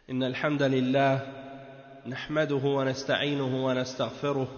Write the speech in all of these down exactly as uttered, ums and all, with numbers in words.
إن الحمد لله نحمده ونستعينه ونستغفره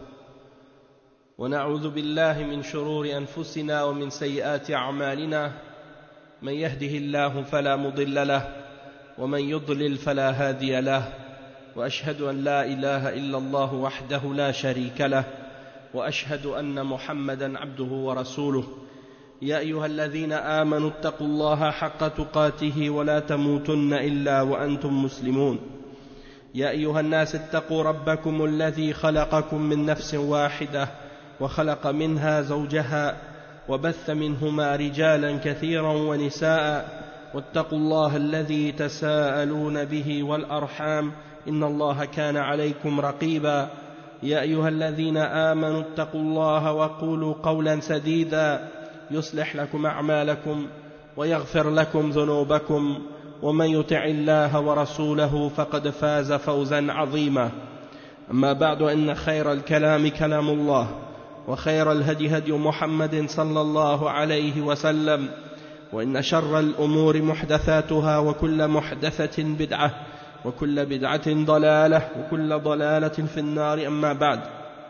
ونعوذ بالله من شرور أنفسنا ومن سيئات أعمالنا من يهده الله فلا مضل له ومن يضلل فلا هادي له وأشهد أن لا إله إلا الله وحده لا شريك له وأشهد أن محمدا عبده ورسوله يا أيها الذين آمنوا اتقوا الله حق تقاته ولا تموتن إلا وأنتم مسلمون يا أيها الناس اتقوا ربكم الذي خلقكم من نفس واحدة وخلق منها زوجها وبث منهما رجالا كثيرا ونساء واتقوا الله الذي تساءلون به والأرحام إن الله كان عليكم رقيبا يا أيها الذين آمنوا اتقوا الله وقولوا قولا سديدا يصلح لكم أعمالكم ويغفر لكم ذنوبكم ومن يطع الله ورسوله فقد فاز فوزا عظيما أما بعد إن خير الكلام كلام الله وخير الهدي هدي محمد صلى الله عليه وسلم وإن شر الأمور محدثاتها وكل محدثة بدعة وكل بدعة ضلالة وكل ضلالة في النار أما بعد.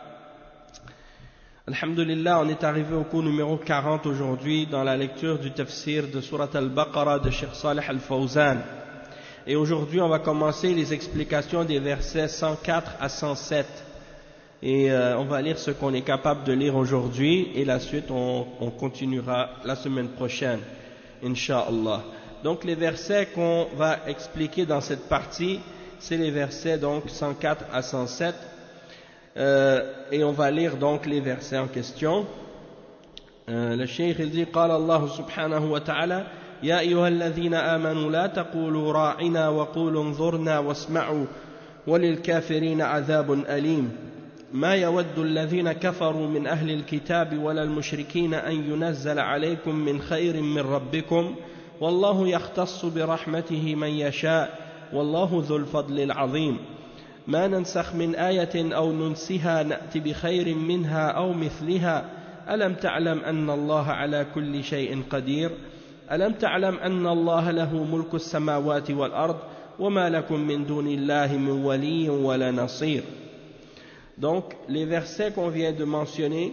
Alhamdulillah, on est arrivé au cours numéro quarante aujourd'hui dans la lecture du tafsir de Surat al-Baqarah de Cheikh Salih al-Fawzan. Et aujourd'hui, on va commencer les explications des versets cent quatre à cent sept. Et euh, on va lire ce qu'on est capable de lire aujourd'hui et la suite on, on continuera la semaine prochaine, Inch'Allah. Donc les versets qu'on va expliquer dans cette partie, c'est les versets donc cent quatre à cent sept. Euh, et on va lire donc les versets en question. Euh, le cheikh il dit قال الله سبحانه وتعالى يا أيها الذين آمنوا لا تقولوا راعنا وقولوا انظرنا واسمعوا وللكافرين عذاب أليم ما يود الذين كفروا من أهل الكتاب ولا المشركين أن ينزل عليكم من خير من ربكم والله يختص برحمته من يشاء والله ذو الفضل العظيم ما ننسخ من آية أو ننسها نأتي بخير منها أو مثلها ألم تعلم أن الله على كل شيء قدير ألم تعلم أن الله له ملك السماوات والأرض وما لكم من دون الله من ولي ولا نصير. Donc les versets qu'on vient de mentionner,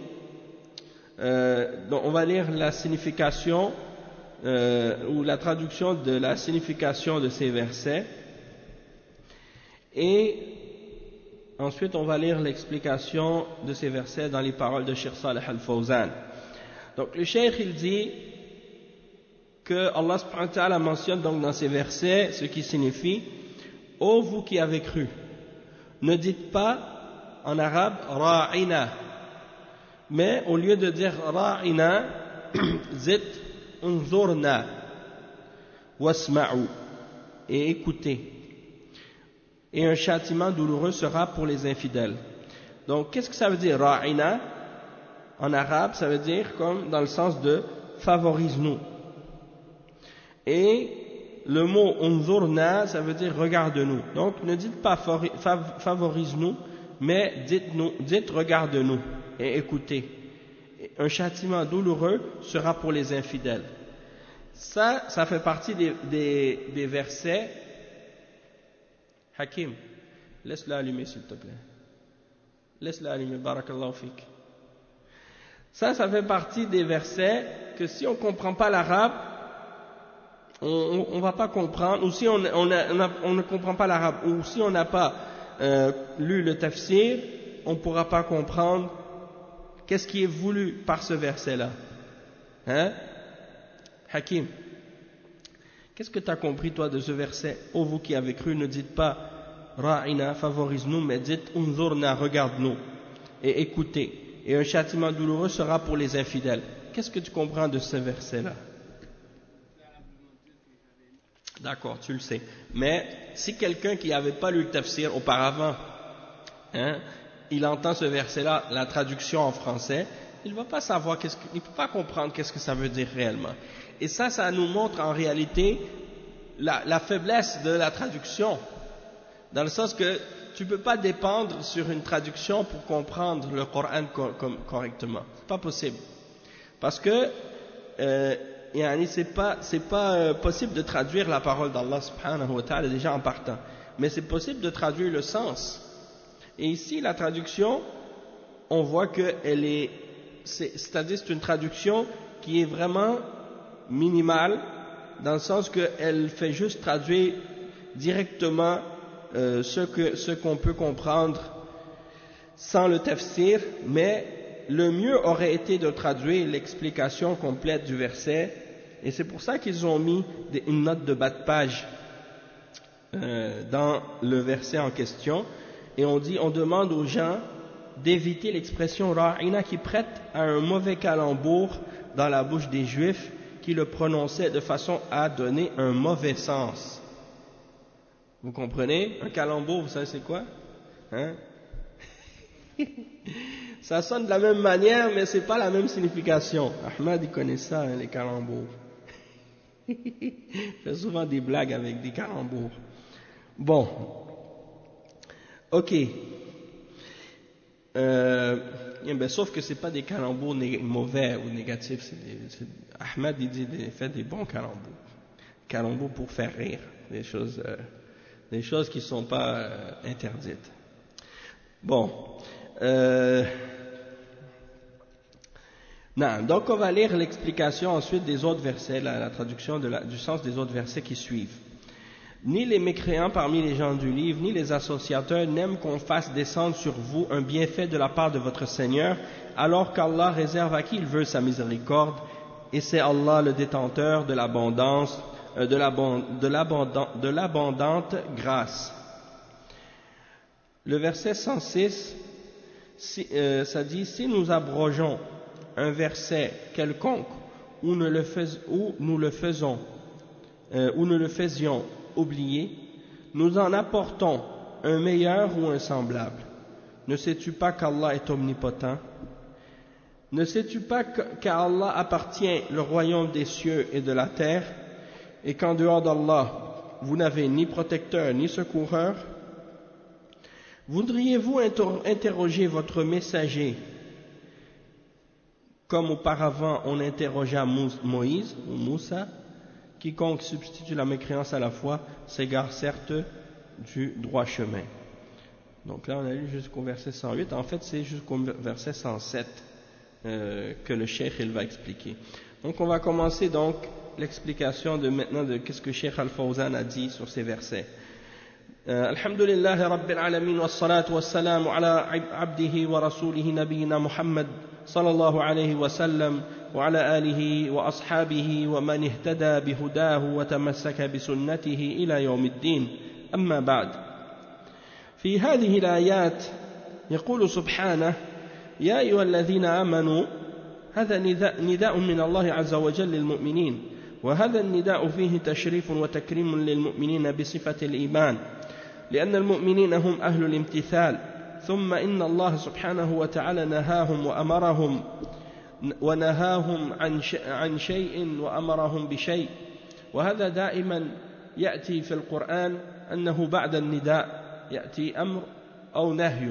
euh, donc on va lire la signification euh, ou la traduction de la signification de ces versets et ensuite, on va lire l'explication de ces versets dans les paroles de Cheikh Salih al-Fawzan. Donc, le Cheikh, il dit que Allah subhanahu wa ta'ala mentionne donc dans ces versets ce qui signifie « Ô vous qui avez cru, ne dites pas en arabe « ra'ina » mais au lieu de dire « ra'ina », dites « unzurna » wasma'u et écoutez. Et un châtiment douloureux sera pour les infidèles. Donc, qu'est-ce que ça veut dire, ra'ina? En arabe, ça veut dire comme dans le sens de favorise-nous. Et le mot unzurna, ça veut dire regarde-nous. Donc, ne dites pas favorise-nous, mais dites-nous, dites regarde-nous et écoutez. Un châtiment douloureux sera pour les infidèles. Ça, ça fait partie des, des, des versets. Hakim, laisse-le allumer s'il te plaît. Laisse-le allumer, barakallahu fik. Ça, ça fait partie des versets que si on ne comprend pas l'arabe, on ne va pas comprendre, ou si on, on, a, on, a, on ne comprend pas l'arabe, ou si on n'a pas euh, lu le tafsir, on ne pourra pas comprendre qu'est-ce qui est voulu par ce verset-là. Hein? Hakim, qu'est-ce que tu as compris, toi, de ce verset? Ô vous qui avez cru, ne dites pas Ra'ina, favorise-nous, mais dites Unzurna, regarde-nous, et écoutez. Et un châtiment douloureux sera pour les infidèles. Qu'est-ce que tu comprends de ce verset-là? D'accord, tu le sais. Mais si quelqu'un qui n'avait pas lu le tafsir auparavant, hein, il entend ce verset-là, la traduction en français, il ne va pas savoir, qu'est-ce que, il ne peut pas comprendre qu'est-ce que ça veut dire réellement. Et ça, ça nous montre en réalité la, la faiblesse de la traduction, dans le sens que tu ne peux pas dépendre sur une traduction pour comprendre le Coran co- com- correctement. C'est pas possible. Parce que euh, yani c'est pas, c'est pas euh, possible de traduire la parole d'Allah subhanahu wa ta'ala déjà en partant, mais c'est possible de traduire le sens. Et ici, la traduction, on voit qu'elle est, c'est, c'est-à-dire c'est une traduction qui est vraiment minimale, dans le sens qu'elle fait juste traduire directement euh, ce que, ce qu'on peut comprendre sans le tafsir, mais le mieux aurait été de traduire l'explication complète du verset, et c'est pour ça qu'ils ont mis des, une note de bas de page euh, dans le verset en question, et on dit, on demande aux gens d'éviter l'expression ra'ina qui prête à un mauvais calembour dans la bouche des Juifs qui le prononçaient de façon à donner un mauvais sens. Vous comprenez? Un calembour, vous savez c'est quoi? Hein? Ça sonne de la même manière, mais c'est pas la même signification. Ahmad, il connaît ça, hein, les calembours. Il fait souvent des blagues avec des calembours. Bon. Ok. Euh, eh ben, sauf que c'est pas des calembours mauvais ou négatifs. C'est des, c'est, Ahmad, il dit, il fait des bons calembours. Calembours pour faire rire. Des choses, euh, des choses qui sont pas euh, interdites. Bon. Euh, non, donc on va lire l'explication ensuite des autres versets, la, la traduction de la, du sens des autres versets qui suivent. Ni les mécréants parmi les gens du livre, ni les associateurs n'aiment qu'on fasse descendre sur vous un bienfait de la part de votre Seigneur, alors qu'Allah réserve à qui il veut sa miséricorde, et c'est Allah le détenteur de l'abondance, euh, de, l'abond, de, l'abondant, de l'abondante grâce. Le verset cent six, si, euh, ça dit, si nous abrogeons un verset quelconque, ou nous le, fais, ou nous le faisons, euh, ou nous le faisions oublier, nous en apportons un meilleur ou un semblable. Ne sais-tu pas qu'Allah est omnipotent? Ne sais-tu pas qu'à Allah appartient le royaume des cieux et de la terre, et qu'en dehors d'Allah, vous n'avez ni protecteur ni secoureur? Voudriez-vous interroger votre messager comme auparavant on interrogea Moïse ou Moussa? Quiconque substitue la mécréance à la foi s'égare certes du droit chemin. Donc là on a lu jusqu'au verset cent huit, en fait c'est jusqu'au verset cent sept euh, que le cheikh il va expliquer. Donc on va commencer donc l'explication de maintenant de qu'est-ce que Cheikh Al-Fawzan a dit sur ces versets. الحمد لله رب العالمين والصلاة والسلام على عبده ورسوله نبينا محمد صلى الله عليه وسلم وعلى آله وأصحابه ومن اهتدى بهداه وتمسك بسنته إلى يوم الدين أما بعد في هذه الآيات يقول سبحانه يا أيها الذين آمنوا هذا نداء من الله عز وجل للمؤمنين وهذا النداء فيه تشريف وتكريم للمؤمنين بصفة الإيمان لأن المؤمنين هم أهل الامتثال ثم إن الله سبحانه وتعالى نهاهم وأمرهم ونهاهم عن عن شيء وأمرهم بشيء وهذا دائما يأتي في القرآن أنه بعد النداء يأتي أمر أو نهي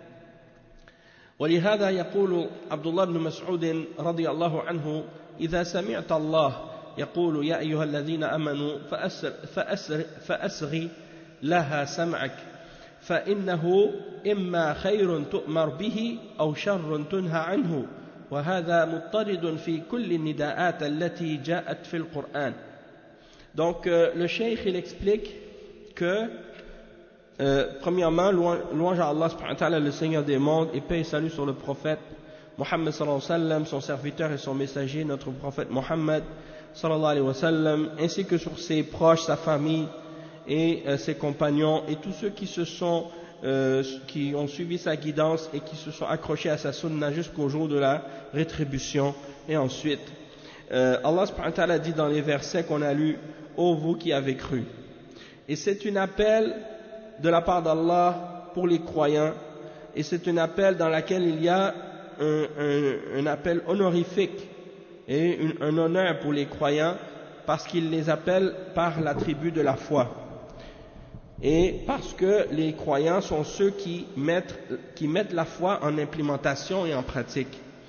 ولهذا يقول عبد الله بن مسعود رضي الله عنه إذا سمعت الله يقول يا أيها الذين آمنوا فأسر فأسر فأسغي لها سمعك فإنه إما خير تؤمر به أو شر تنهى عنه وهذا مضطرد في كل النداءات التي جاءت في القرآن. Donc euh, le cheikh il explique que euh, premièrement louange à Allah subhanahu wa ta'ala le Seigneur des mondes et paix et salut sur le prophète Mohammed sallallahu alayhi wa sallam, son serviteur et son messager, notre prophète Mohammed sallallahu alayhi wa sallam, ainsi que sur ses proches, sa famille et euh, ses compagnons et tous ceux qui se sont euh, qui ont suivi sa guidance et qui se sont accrochés à sa sunna jusqu'au jour de la rétribution. Et ensuite euh, Allah subhanahu wa ta'ala dit dans les versets qu'on a lus, ô vous qui avez cru, et c'est un appel de la part d'Allah pour les croyants, et c'est un appel dans lequel il y a un, un, un appel honorifique et un, un honneur pour les croyants parce qu'il les appelle par l'attribut de la foi. Et parce que les croyants sont ceux qui mettent, qui mettent la foi en implémentation et en pratique.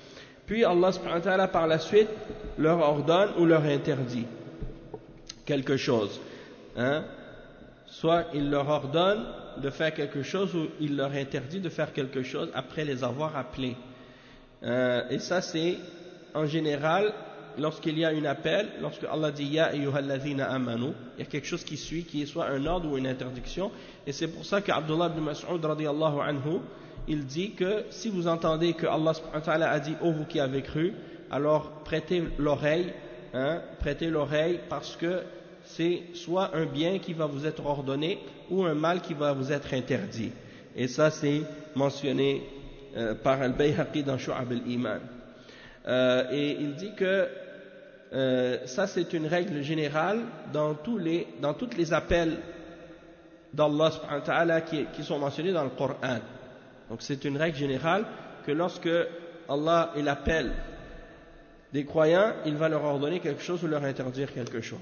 Puis Allah subhanahu wa ta'ala par la suite leur ordonne ou leur interdit quelque chose. Hein? Soit il leur ordonne de faire quelque chose ou il leur interdit de faire quelque chose après les avoir appelés. Euh, et ça c'est en général lorsqu'il y a un appel, lorsque Allah dit Ya ayyuhalladhina amanu, il y a quelque chose qui suit, qui est soit un ordre ou une interdiction. Et c'est pour ça qu'Abdullah ibn Mas'ud radiyallahu anhu, il dit que si vous entendez que Allah subhanahu wa ta'ala a dit ô vous qui avez cru, alors prêtez l'oreille, hein, prêtez l'oreille parce que c'est soit un bien qui va vous être ordonné ou un mal qui va vous être interdit. Et ça c'est mentionné euh, par Al-Bayhaqi dans Shu'ab al-Iman. Euh, et il dit que euh, ça c'est une règle générale dans tous les dans toutes les appels d'Allah subhanahu wa ta'ala qui, qui sont mentionnés dans le Coran. Donc c'est une règle générale que lorsque Allah il appelle des croyants, il va leur ordonner quelque chose ou leur interdire quelque chose.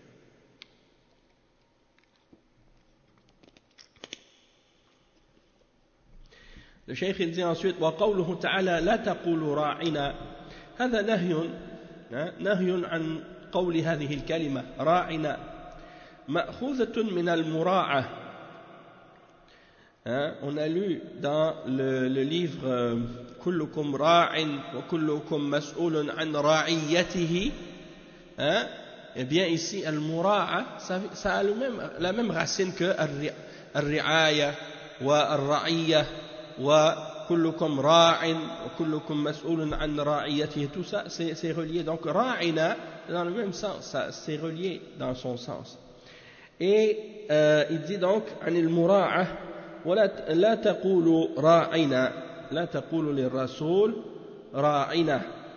Le cheikh il dit ensuite وقوله تعالى لا تقولوا راعنا هذا نهي نهي عن قول هذه الكلمة راعنا مأخوذة من المراعة. Hein, on a lu dans le, le livre كلكم راع وكلكم مسؤول عن رعيته. Hein, eh bien ici al-mura'a ça, ça a le même, la même racine que al-ri'aya wa al-ra'iyya wa kullukum ra'in wa kullukum mas'ulun an ra'iyatihi. Tout ça c'est, c'est relié. Donc ra'ina dans le même sens, ça, c'est relié dans son sens. Et euh, il dit donc an al-mura'a ولا لا تقولوا راعنا لا تقولوا للرسول راعنا.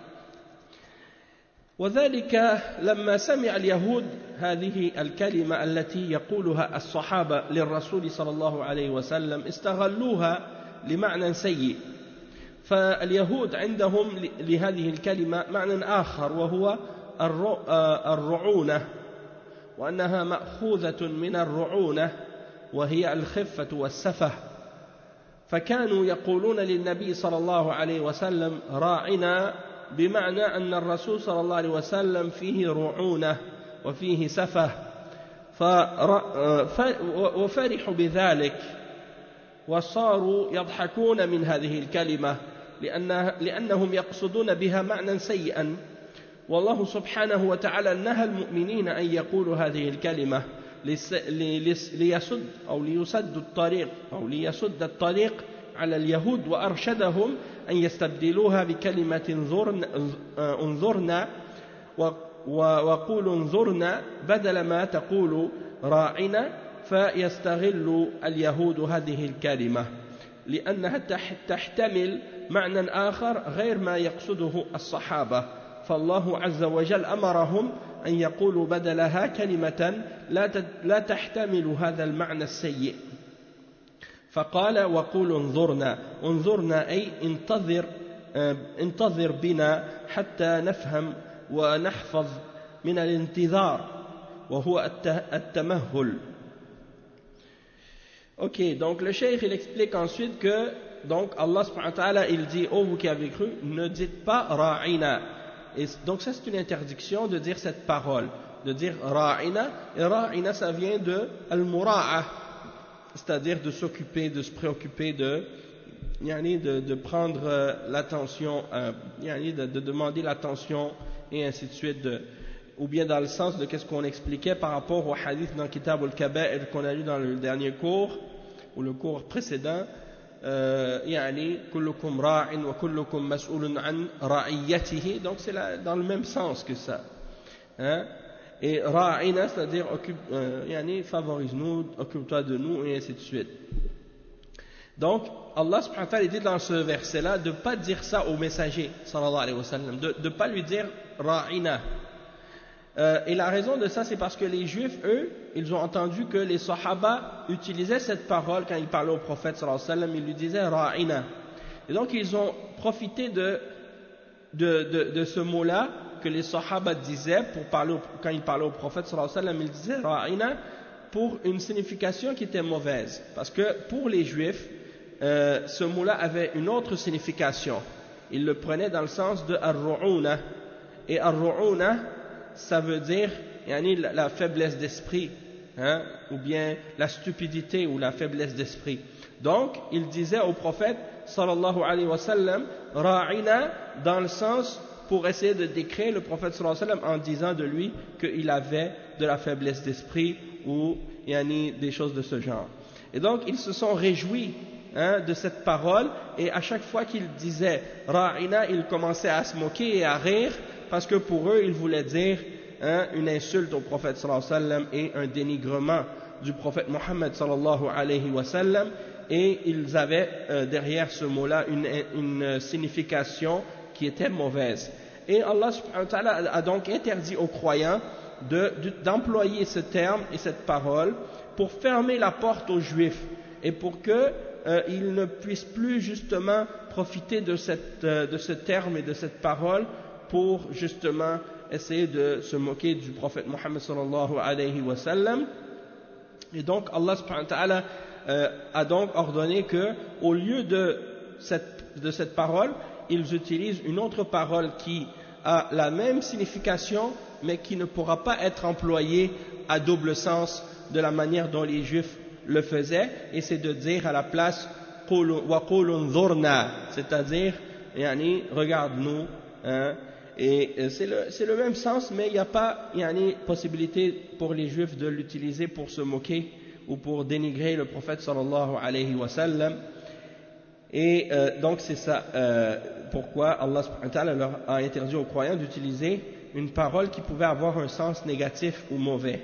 وذلك لما سمع اليهود هذه الكلمة التي يقولها الصحابة للرسول صلى الله عليه وسلم استغلوها لمعنى سيء. فاليهود عندهم لهذه الكلمة معنى آخر وهو الرعونة، وأنها مأخوذة من الرعونة وهي الخفة والسفة. فكانوا يقولون للنبي صلى الله عليه وسلم راعنا بمعنى أن الرسول صلى الله عليه وسلم فيه رعونة وفيه سفة، وفرحوا بذلك وصاروا يضحكون من هذه الكلمة لأنهم يقصدون بها معنى سيئا. والله سبحانه وتعالى نهى المؤمنين أن يقولوا هذه الكلمة ليسد أو ليسد الطريق أو ليسد الطريق على اليهود، وأرشدهم أن يستبدلوها بكلمة انظرنا وقولوا انظرنا بدل ما تقول راعنا. فيستغل اليهود هذه الكلمة لأنها تحتمل معنى آخر غير ما يقصده الصحابة، فالله عز وجل أمرهم أن يقولوا بدلها كلمة لا تحتمل هذا المعنى السيء. فقال وقولوا انظرنا، انظرنا أي انتظر انتظر بنا حتى نفهم ونحفظ من الانتظار وهو التمهل. Ok, donc le cheikh il explique ensuite que donc Allah subhanahu wa ta'ala il dit ô vous qui avez cru, ne dites pas ra'ina. Et donc ça c'est une interdiction de dire cette parole, de dire ra'ina. Et ra'ina ça vient de al-mura'a, c'est-à-dire de s'occuper, de se préoccuper, de yani de, de prendre euh, l'attention, euh, yani de, de demander l'attention et ainsi de suite, de, ou bien dans le sens de qu'est-ce qu'on expliquait par rapport au hadith dans Kitab al-Kaba'ir qu'on a lu dans le dernier cours ou le cours précédent. يعني كلكم راع وكلكم مسؤول عن رعيته. Donc c'est là, dans le même sens que ça, hein? Et ra'ina c'est-à-dire occupe, euh, يعني favorise-nous, occupe-toi de nous et ainsi de suite. Donc Allah subhanahu wa ta'ala dit dans ce verset là de ne pas dire ça au messager sallallahu alayhi wa sallam, de ne pas lui dire ra'ina. Euh, et la raison de ça, c'est parce que les Juifs, eux, ils ont entendu que les Sahaba utilisaient cette parole quand ils parlaient au prophète sallallahu alayhi wa sallam, ils lui disaient ra'ina. Et donc ils ont profité de, de, de, de ce mot-là que les Sahaba disaient pour parler au, quand ils parlaient au prophète sallallahu alayhi wa sallam, ils disaient ra'ina pour une signification qui était mauvaise. Parce que pour les Juifs, euh, ce mot-là avait une autre signification. il le prenait dans le sens de ar-ru'una. Et ar-ru'una, ça veut dire yani, la, la faiblesse d'esprit, hein, ou bien la stupidité ou la faiblesse d'esprit. Donc, il disait au prophète, sallallahu alayhi wa sallam, ra'ina, dans le sens pour essayer de décrire le prophète sallallahu alayhi wa sallam en disant de lui qu'il avait de la faiblesse d'esprit ou yani, des choses de ce genre. Et donc, ils se sont réjouis hein, de cette parole, et à chaque fois qu'il disait ra'ina, ils commençaient à se moquer et à rire, parce que pour eux, il voulait dire hein, une insulte au prophète sallallahu alayhi wa sallam et un dénigrement du prophète Mohammed sallallahu alayhi wa sallam, et ils avaient euh, derrière ce mot-là une, une signification qui était mauvaise. Et Allah subhanahu wa ta'ala a donc interdit aux croyants de, de, d'employer ce terme et cette parole pour fermer la porte aux juifs et pour qu'ils euh, ne puissent plus justement profiter de, cette, euh, de ce terme et de cette parole pour justement essayer de se moquer du prophète Mohammed sallallahu alayhi wa sallam. Et donc Allah subhanahu wa ta'ala euh, a donc ordonné que au lieu de cette, de cette parole, ils utilisent une autre parole qui a la même signification mais qui ne pourra pas être employée à double sens de la manière dont les juifs le faisaient, et c'est de dire à la place wa qul unzurna, c'est-à-dire yani, regarde-nous hein, et c'est le, c'est le même sens, mais il n'y a pas yani, possibilité pour les juifs de l'utiliser pour se moquer ou pour dénigrer le prophète sallallahu alayhi wa sallam. Et euh, donc c'est ça euh, pourquoi Allah subhanahu wa ta'ala leur a interdit aux croyants d'utiliser une parole qui pouvait avoir un sens négatif ou mauvais.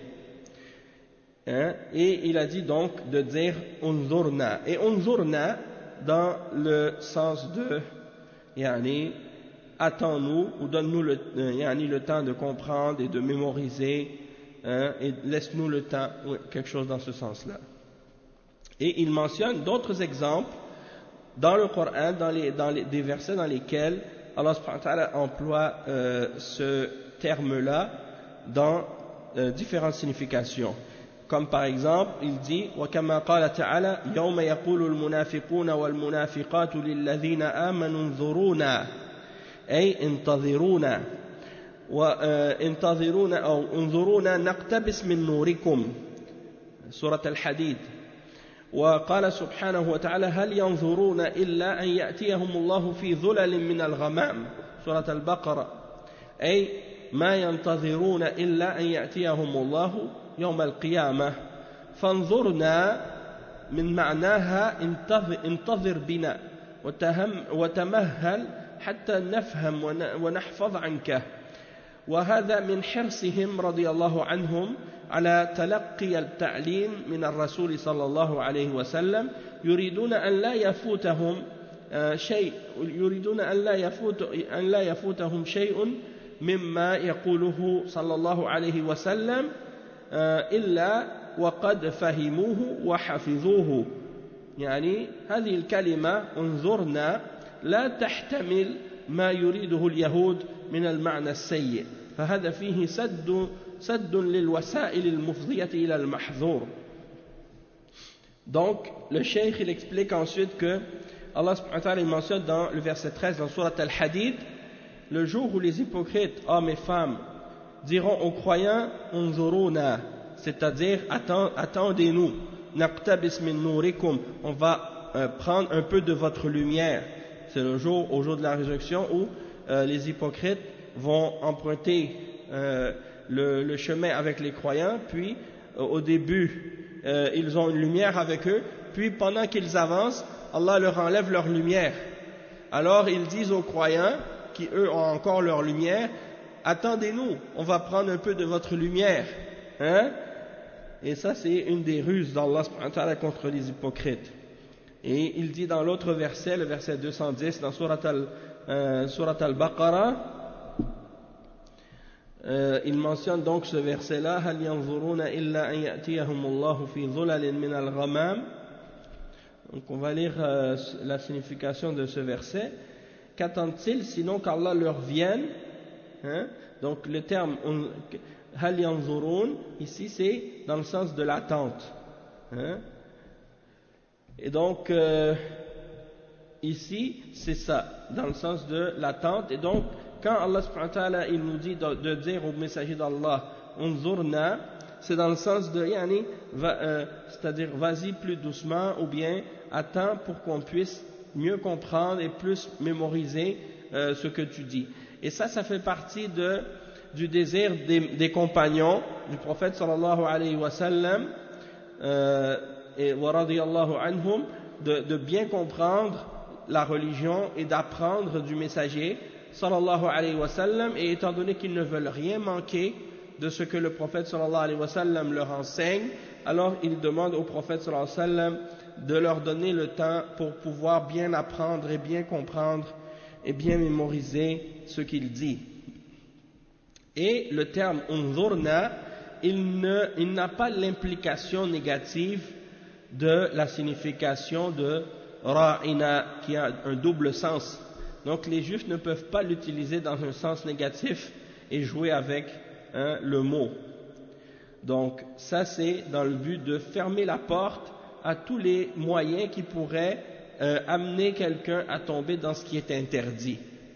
Hein? Et il a dit donc de dire unzurna. Et unzurna dans le sens de yani, attends-nous ou donne-nous le, yani, le temps de comprendre et de mémoriser hein, et laisse-nous le temps, quelque chose dans ce sens-là. Et il mentionne d'autres exemples dans le Coran, dans, les, dans les, des versets dans lesquels Allah subhanahu wa ta'ala emploie euh, ce terme-là dans euh, différentes significations. Comme par exemple, il dit وَكَمَا قَالَ تَعَالَى يَوْمَ يَقُولُ الْمُنَافِقُونَ وَالْمُنَافِقَاتُ لِلَّذِينَ آمَنُوا انظُرُونَا أي انتظرونا وانتظرونا أو انظرونا نقتبس من نوركم سورة الحديد. وقال سبحانه وتعالى هل ينظرون إلا أن يأتيهم الله في ظلل من الغمام سورة البقرة أي ما ينتظرون إلا أن يأتيهم الله يوم القيامة. فانظرنا من معناها انتظر, انتظر بنا وتمهل حتى نفهم ونحفظ عنك. وهذا من حرصهم رضي الله عنهم على تلقي التعليم من الرسول صلى الله عليه وسلم، يريدون أن لا يفوتهم شيء يريدون أن لا يفوت أن لا يفوتهم شيء مما يقوله صلى الله عليه وسلم إلا وقد فهموه وحفظوه. يعني هذه الكلمة انظرنا لا تحتمل ما يريده اليهود من المعنى السيء، فهذا فيه سد سد للوسائل المفضية إلى المحظور. Donc le cheikh il explique ensuite que Allah subhanahu wa ta'ala mentionne dans le verset treize dans Surat Al-Hadid le jour où les hypocrites, hommes et femmes, diront aux croyants unzuruna, c'est-à-dire attendez-nous, naqtabis min nurikum, on va euh, prendre un peu de votre lumière. C'est le jour, au jour de la résurrection où euh, les hypocrites vont emprunter euh, le, le chemin avec les croyants, puis euh, au début euh, ils ont une lumière avec eux, puis pendant qu'ils avancent, Allah leur enlève leur lumière. Alors ils disent aux croyants, qui eux ont encore leur lumière, attendez-nous, on va prendre un peu de votre lumière. Hein? Et ça c'est une des ruses d'Allah subhanahu wa ta'ala contre les hypocrites. Et il dit dans l'autre verset, le verset deux cent dix, dans Surat al, euh, Surat al-Baqarah, euh, il mentionne donc ce verset-là, هَلْ يَنْظُرُونَ إِلَّا أَنْ يَأْتِيَهُمُ اللَّهُ فِي ظُلَلٍ مِنَ الْغَمَامِ. Donc on va lire euh, la signification de ce verset. Qu'attendent-ils sinon qu'Allah leur vienne hein? Donc le terme هَلْ يَنْظُرُونَ ici c'est dans le sens de l'attente. Hein? Et donc, euh, ici, c'est ça, dans le sens de l'attente. Et donc, quand Allah subhanahu wa ta'ala, il nous dit de, de dire au messager d'Allah, unzurna, c'est dans le sens de, yani, va, euh, c'est-à-dire, vas-y plus doucement, ou bien, attends pour qu'on puisse mieux comprendre et plus mémoriser euh, ce que tu dis. Et ça, ça fait partie de, du désir des, des compagnons du prophète sallallahu alayhi wa sallam, euh, et wa radiyallahu anhum, de, de bien comprendre la religion et d'apprendre du messager sallallahu alayhi wa sallam, et étant donné qu'ils ne veulent rien manquer de ce que le prophète sallallahu alayhi wa sallam leur enseigne, alors ils demandent au prophète sallallahu alayhi wa sallam de leur donner le temps pour pouvoir bien apprendre et bien comprendre et bien mémoriser ce qu'il dit. Et le terme unzurna, il ne, il n'a pas l'implication négative de la signification de ra'ina, qui a un double sens. Donc les juifs ne peuvent pas l'utiliser dans un sens négatif et jouer avec hein, le mot. Donc ça, c'est dans le but de fermer la porte à tous les moyens qui pourraient euh, amener quelqu'un à tomber dans ce qui est interdit.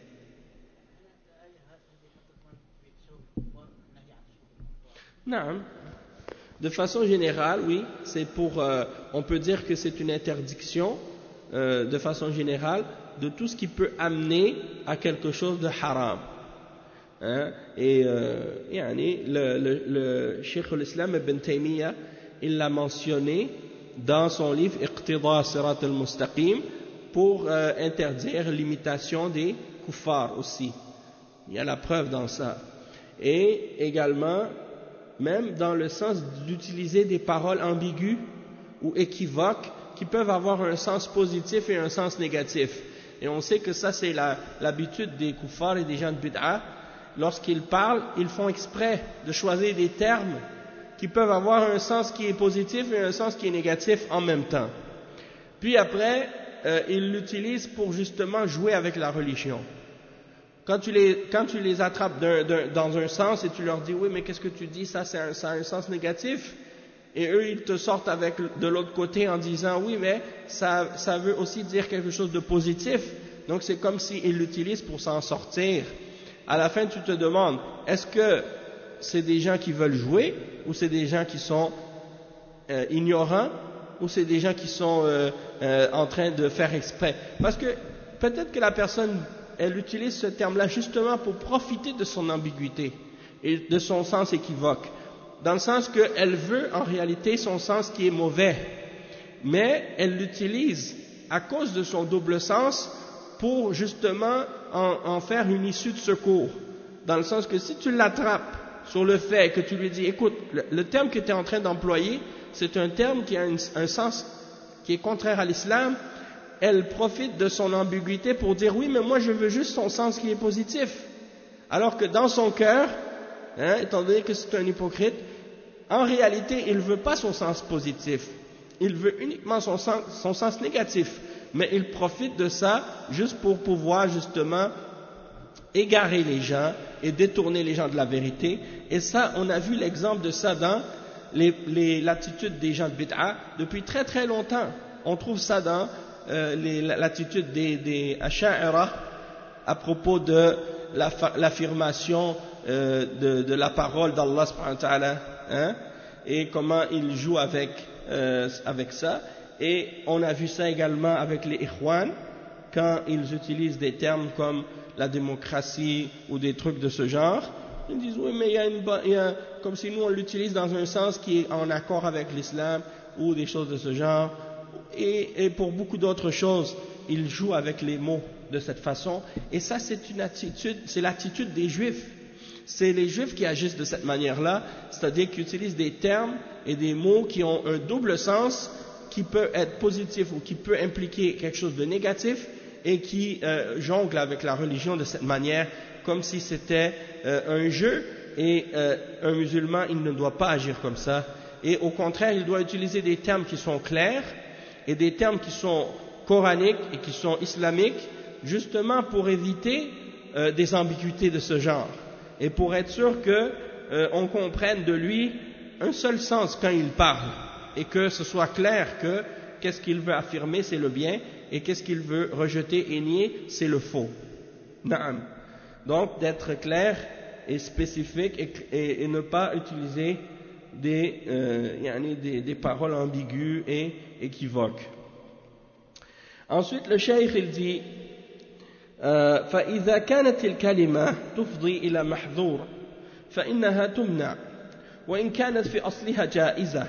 Non. De façon générale, oui, c'est pour, euh, on peut dire que c'est une interdiction, euh, de façon générale, de tout ce qui peut amener à quelque chose de haram. Hein? Et euh, yani, le, le, le Cheikh al-Islam Ibn Taymiyyah, il l'a mentionné dans son livre Iqtida Sirat al-Mustaqim pour euh, interdire l'imitation des kuffars aussi. Il y a la preuve dans ça. Et également, même dans le sens d'utiliser des paroles ambiguës ou équivoques qui peuvent avoir un sens positif et un sens négatif. Et on sait que ça, c'est la, l'habitude des kuffars et des gens de bid'a. Lorsqu'ils parlent, ils font exprès de choisir des termes qui peuvent avoir un sens qui est positif et un sens qui est négatif en même temps. Puis après, euh, ils l'utilisent pour justement jouer avec la religion. Quand tu les, quand tu les attrapes d'un, d'un, dans un sens et tu leur dis « Oui, mais qu'est-ce que tu dis? Ça, c'est un, ça a un sens négatif. » Et eux, ils te sortent avec de l'autre côté en disant « Oui, mais ça, ça veut aussi dire quelque chose de positif. » Donc c'est comme s'ils l'utilisent pour s'en sortir. À la fin, tu te demandes, est-ce que c'est des gens qui veulent jouer, ou c'est des gens qui sont euh, ignorants, ou c'est des gens qui sont euh, euh, en train de faire exprès? Parce que peut-être que la personne, elle utilise ce terme-là justement pour profiter de son ambiguïté et de son sens équivoque, dans le sens qu'elle veut en réalité son sens qui est mauvais, mais elle l'utilise à cause de son double sens pour justement en, en faire une issue de secours, dans le sens que si tu l'attrapes sur le fait que tu lui dis, écoute, le, le terme que tu es en train d'employer, c'est un terme qui a une, un sens qui est contraire à l'islam, elle profite de son ambiguïté pour dire, oui, mais moi je veux juste son sens qui est positif. Alors que dans son cœur, hein, étant donné que c'est un hypocrite, en réalité, il ne veut pas son sens positif, il veut uniquement son sens, son sens négatif. Mais il profite de ça juste pour pouvoir justement égarer les gens et détourner les gens de la vérité. Et ça, on a vu l'exemple de ça dans les, les, l'attitude des gens de bid'a depuis très très longtemps. On trouve ça dans euh, les, l'attitude des, des Asha'ira à propos de la, l'affirmation euh, de, de la parole d'Allah subhanahu wa ta'ala, hein, et comment ils jouent avec, euh, avec ça. Et on a vu ça également avec les Ikhwan, quand ils utilisent des termes comme la démocratie ou des trucs de ce genre. Ils disent oui, mais il y a une, il y a, comme si nous on l'utilise dans un sens qui est en accord avec l'islam ou des choses de ce genre. Et, et pour beaucoup d'autres choses, ils jouent avec les mots de cette façon. Et ça, c'est une attitude, c'est l'attitude des Juifs. C'est les Juifs qui agissent de cette manière-là, c'est-à-dire qu'ils utilisent des termes et des mots qui ont un double sens, qui peut être positif ou qui peut impliquer quelque chose de négatif et qui euh, jongle avec la religion de cette manière, comme si c'était euh, un jeu, et euh, un musulman, il ne doit pas agir comme ça. Et au contraire, il doit utiliser des termes qui sont clairs et des termes qui sont coraniques et qui sont islamiques, justement pour éviter euh, des ambiguïtés de ce genre et pour être sûr que euh, on comprenne de lui un seul sens quand il parle, et que ce soit clair que qu'est-ce qu'il veut affirmer, c'est le bien, et qu'est-ce qu'il veut rejeter et nier, c'est le faux. Naam. Donc, d'être clair et spécifique et, et, et ne pas utiliser des, euh, yani des, des paroles ambiguës et équivoques. Ensuite, le cheikh, il dit euh, فإذا كانت الكلمة تفضي إلى محظور فإنها تمنع وإن كانت في أصلها جائزة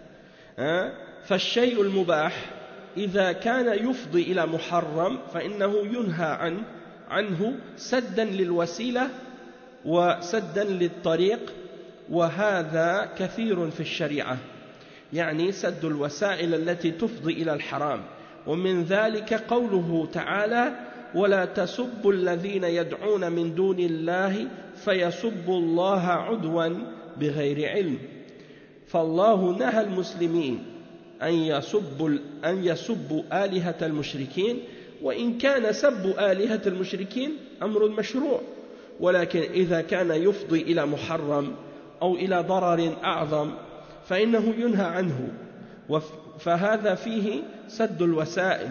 فالشيء المباح إذا كان يفضي إلى محرم فإنه ينهى عن عنه سدا للوسيلة وسدا للطريق وهذا كثير في الشريعة يعني سد الوسائل التي تفضي إلى الحرام ومن ذلك قوله تعالى ولا تسبوا الذين يدعون من دون الله فيسبوا الله عدوا بغير علم فالله نهى المسلمين أن يسبوا, أن يسبوا آلهة المشركين وإن كان سب آلهة المشركين أمر مشروع ولكن إذا كان يفضي إلى محرم أو إلى ضرر أعظم فإنه ينهى عنه فهذا فيه سد الوسائل.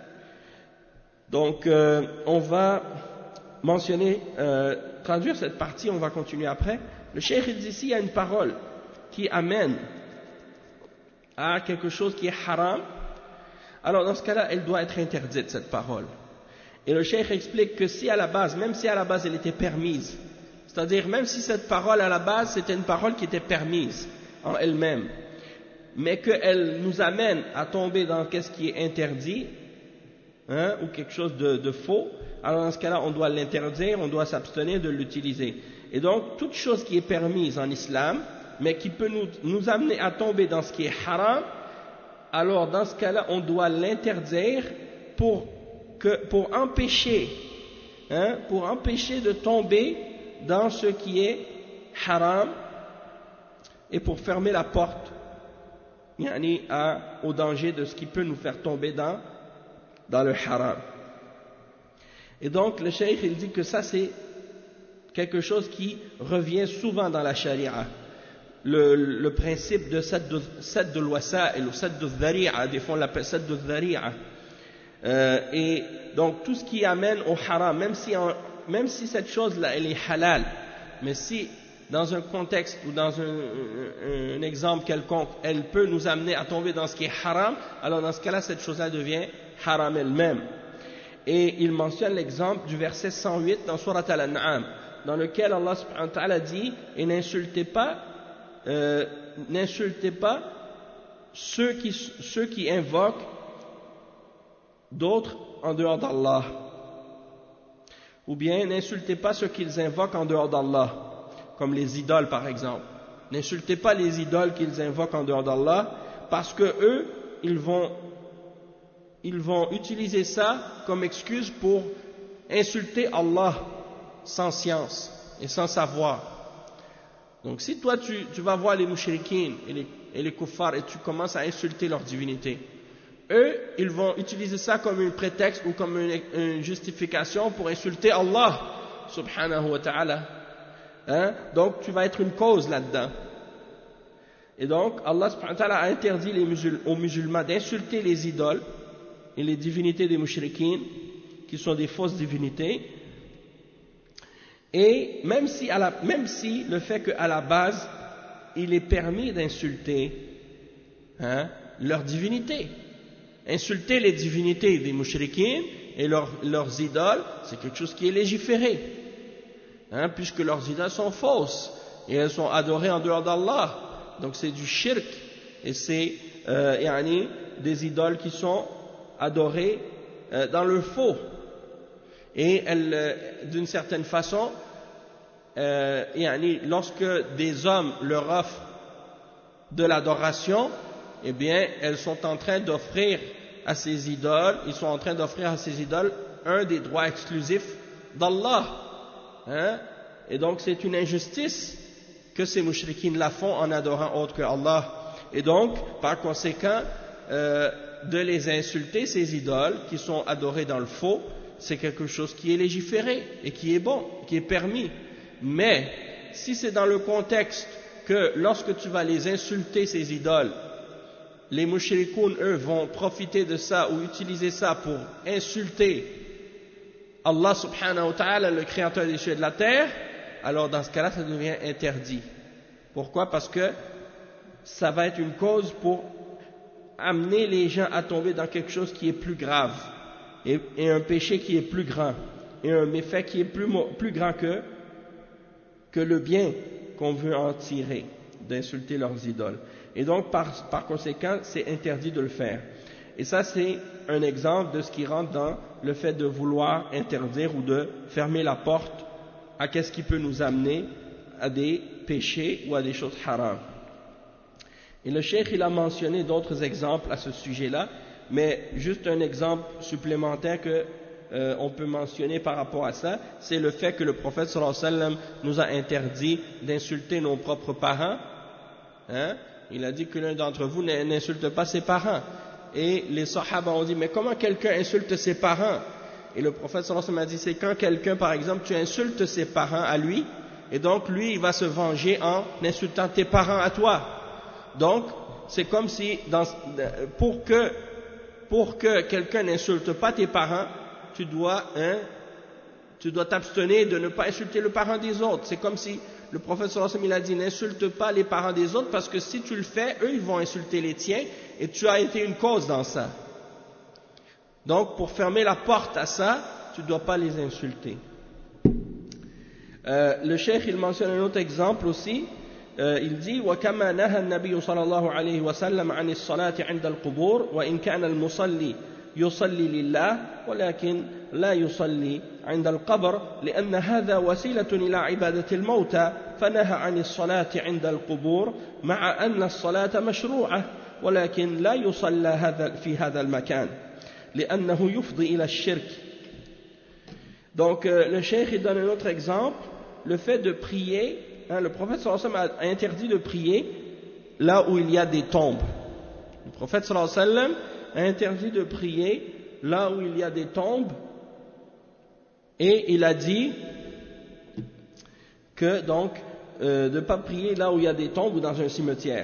Donc euh, on va mentionner, euh, traduire cette partie, on va continuer après. Le cheikh dit ici, il y a une parole qui amène à quelque chose qui est haram, alors dans ce cas-là, elle doit être interdite, cette parole. Et le cheikh explique que si à la base, même si à la base elle était permise, c'est-à-dire même si cette parole à la base c'était une parole qui était permise en elle-même, mais qu'elle nous amène à tomber dans qu'est-ce qui est interdit, hein, ou quelque chose de, de faux, alors dans ce cas-là, on doit l'interdire, on doit s'abstenir de l'utiliser. Et donc, toute chose qui est permise en islam, mais qui peut nous, nous amener à tomber dans ce qui est haram, alors dans ce cas-là, on doit l'interdire pour, que, pour empêcher, hein, pour empêcher de tomber dans ce qui est haram et pour fermer la porte yani, à, au danger de ce qui peut nous faire tomber dans, dans le haram. Et donc, le cheikh, il dit que ça, c'est quelque chose qui revient souvent dans la charia. Le, le principe de sadd al-wasa'il ou sadd al-dhari'a, des fois on l'appelle sadd al-dhari'a. Euh, et donc, tout ce qui amène au haram, même si, en, même si cette chose-là, elle est halal, mais si dans un contexte ou dans un, un, un exemple quelconque, elle peut nous amener à tomber dans ce qui est haram, alors dans ce cas-là, cette chose-là devient haram elle-même. Et il mentionne l'exemple du verset cent huit dans Surat Al-An'am, dans lequel Allah subhanahu wa ta'ala dit « Et n'insultez pas, euh, n'insultez pas ceux qui, ceux qui invoquent d'autres en dehors d'Allah. » Ou bien « N'insultez pas ceux qu'ils invoquent en dehors d'Allah. » Comme les idoles par exemple. N'insultez pas les idoles qu'ils invoquent en dehors d'Allah, parce que eux, ils vont... ils vont utiliser ça comme excuse pour insulter Allah sans science et sans savoir. Donc si toi tu, tu vas voir les mouchriquines et les, et les kuffars et tu commences à insulter leur divinité, eux, ils vont utiliser ça comme un prétexte ou comme une, une justification pour insulter Allah subhanahu wa ta'ala. Hein? Donc tu vas être une cause là-dedans. Et donc Allah subhanahu wa ta'ala a interdit les musul- aux musulmans d'insulter les idoles et les divinités des mouchriquines, qui sont des fausses divinités, et même si, à la, même si le fait qu'à la base, il est permis d'insulter hein, leurs divinités. Insulter les divinités des mouchriquines et leur, leurs idoles, c'est quelque chose qui est légiféré, hein, puisque leurs idoles sont fausses, et elles sont adorées en dehors d'Allah. Donc c'est du shirk, et c'est euh, yani, des idoles qui sont adorées euh, dans le faux, et elles, euh, d'une certaine façon, euh, yani, lorsque des hommes leur offrent de l'adoration, eh bien, elles sont en train d'offrir à ces idoles, ils sont en train d'offrir à ces idoles un des droits exclusifs d'Allah, hein? Et donc c'est une injustice que ces mouchriquines la font en adorant autre que Allah, et donc par conséquent euh, de les insulter, ces idoles qui sont adorées dans le faux, c'est quelque chose qui est légiféré et qui est bon, qui est permis. Mais si c'est dans le contexte que lorsque tu vas les insulter, ces idoles, les mushrikoun, eux, vont profiter de ça ou utiliser ça pour insulter Allah subhanahu wa ta'ala, le créateur des cieux et de la terre, alors dans ce cas-là, ça devient interdit. Pourquoi? Parce que ça va être une cause pour amener les gens à tomber dans quelque chose qui est plus grave, et, et un péché qui est plus grand, et un méfait qui est plus, plus grand que, que le bien qu'on veut en tirer, d'insulter leurs idoles. Et donc, par, par conséquent, c'est interdit de le faire. Et ça, c'est un exemple de ce qui rentre dans le fait de vouloir interdire ou de fermer la porte à qu'est-ce qui peut nous amener à des péchés ou à des choses haram. Et le cheikh, il a mentionné d'autres exemples à ce sujet-là, mais juste un exemple supplémentaire que euh, on peut mentionner par rapport à ça, c'est le fait que le prophète sallallahu alayhi wa sallam nous a interdit d'insulter nos propres parents. Hein? Il a dit que l'un d'entre vous n'insulte pas ses parents. Et les sahaba ont dit, mais comment quelqu'un insulte ses parents? Et le prophète sallallahu alayhi wa sallam a dit, c'est quand quelqu'un, par exemple, tu insultes ses parents à lui, et donc lui, il va se venger en insultant tes parents à toi. Donc, c'est comme si, dans, pour que, pour que quelqu'un n'insulte pas tes parents, tu dois, hein, tu dois t'abstenir de ne pas insulter le parent des autres. C'est comme si le prophète sallallahu alayhi wa sallam il a dit, n'insulte pas les parents des autres, parce que si tu le fais, eux, ils vont insulter les tiens, et tu as été une cause dans ça. Donc, pour fermer la porte à ça, tu ne dois pas les insulter. Euh, le cheikh, il mentionne un autre exemple aussi. Euh, il dit وكما نهى النبي صلى الله عليه وسلم عن الصلاة عند القبور وإن كان المصلي يصلي لله ولكن لا يصلي عند القبر لأن هذا وسيلة إلى عبادة الموتى فنهى عن الصلاة عند القبور مع أن الصلاة مشروعة ولكن لا يصلى هذا في هذا المكان لأنه يفضي إلى الشرك. Donc euh, le cheikh donne un autre exemple, le fait de prier. Hein, le prophète sallallahu alayhi wa sallam a interdit de prier là où il y a des tombes. Le prophète sallallahu alayhi wa sallam a interdit de prier là où il y a des tombes et il a dit que donc euh, de ne pas prier là où il y a des tombes ou dans un cimetière.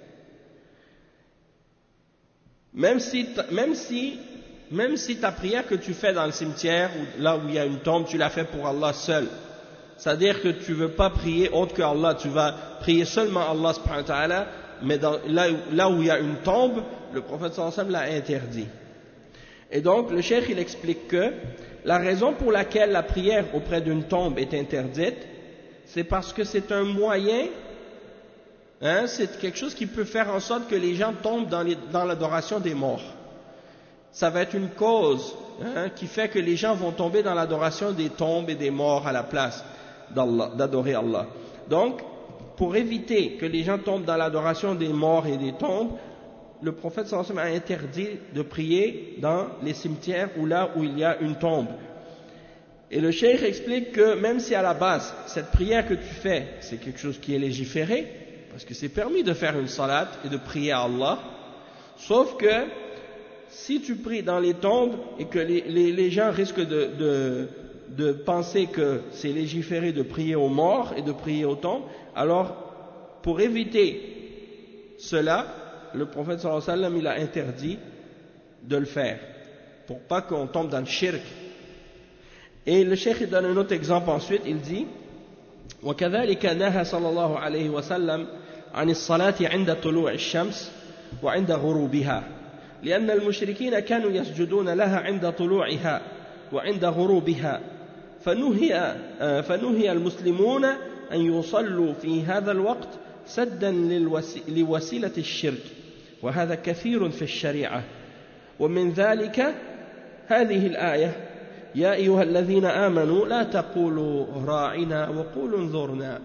Même si, même si, même si ta prière que tu fais dans le cimetière ou là où il y a une tombe, tu l'as fait pour Allah seul. C'est-à-dire que tu ne veux pas prier autre que Allah, tu vas prier seulement Allah subhanahu wa ta'ala, mais dans, là, là où il y a une tombe, le prophète sallallahu alayhi wa sallam l'a interdit. Et donc le cheikh il explique que la raison pour laquelle la prière auprès d'une tombe est interdite, c'est parce que c'est un moyen, hein, c'est quelque chose qui peut faire en sorte que les gens tombent dans, les, dans l'adoration des morts. Ça va être une cause, hein, qui fait que les gens vont tomber dans l'adoration des tombes et des morts à la place d'Allah, d'adorer Allah. Donc, pour éviter que les gens tombent dans l'adoration des morts et des tombes, le prophète sallallahu alayhi wa sallam a interdit de prier dans les cimetières ou là où il y a une tombe. Et le cheikh explique que même si à la base, cette prière que tu fais, c'est quelque chose qui est légiféré, parce que c'est permis de faire une salat et de prier à Allah, sauf que si tu pries dans les tombes et que les, les, les gens risquent de, de, de penser que c'est légiféré de prier aux morts et de prier aux tombes, alors pour éviter cela, le prophète sallallahu alayhi wa sallam il a interdit de le faire, pour pas qu'on tombe dans le shirk. Et le cheikh donne un autre exemple ensuite, il dit وكذلك نهى صلى الله عليه وسلم عن الصلاة عند طلوع الشمس وعند غروبها لأن المشركين كانوا يسجدون لها عند طلوعها وعند غروبها فنهي, فنهي المسلمون أن يصلوا في هذا الوقت سدا لوسيلة الشرك وهذا كثير في الشريعة ومن ذلك هذه الآية يا أيها الذين آمنوا لا تقولوا راعنا وقولوا انظرنا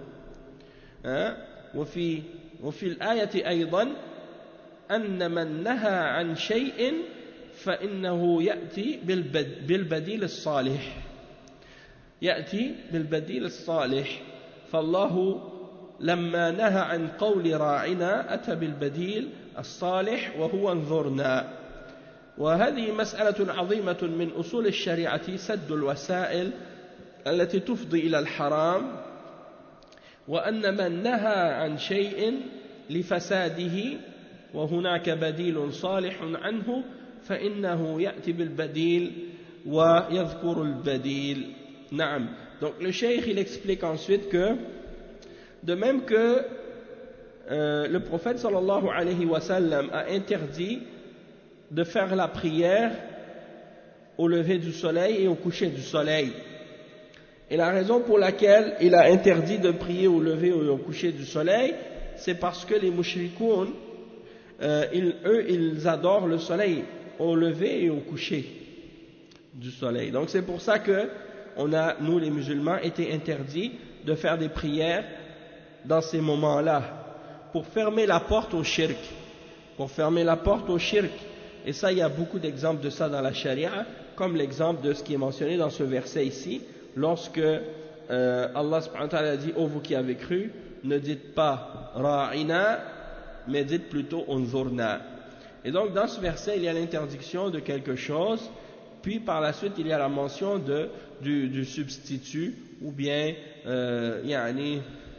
وفي, وفي الآية أيضا أن من نهى عن شيء فإنه يأتي بالبديل الصالح يأتي بالبديل الصالح فالله لما نهى عن قول راعنا أتى بالبديل الصالح وهو انظرنا وهذه مسألة عظيمة من أصول الشريعة سد الوسائل التي تفضي إلى الحرام وأن من نهى عن شيء لفساده وهناك بديل صالح عنه فإنه يأتي بالبديل ويذكر البديل. نعم. Donc le cheikh il explique ensuite que de même que euh, le prophète sallallahu alayhi wa sallam a interdit de faire la prière au lever du soleil et au coucher du soleil. Et la raison pour laquelle il a interdit de prier au lever et au coucher du soleil, c'est parce que les mushrikoun, euh, ils, eux, ils adorent le soleil au lever et au coucher du soleil. Donc c'est pour ça que on a, nous les musulmans, été interdits de faire des prières dans ces moments-là, pour fermer la porte au shirk, pour fermer la porte au shirk. Et ça, il y a beaucoup d'exemples de ça dans la charia, comme l'exemple de ce qui est mentionné dans ce verset ici, lorsque euh, Allah subhanahu wa ta'ala dit, ô vous qui avez cru, ne dites pas ra'ina, mais dites plutôt unzurna. Et donc dans ce verset, il y a l'interdiction de quelque chose, puis par la suite, il y a la mention de, du, du substitut, ou bien euh, yani,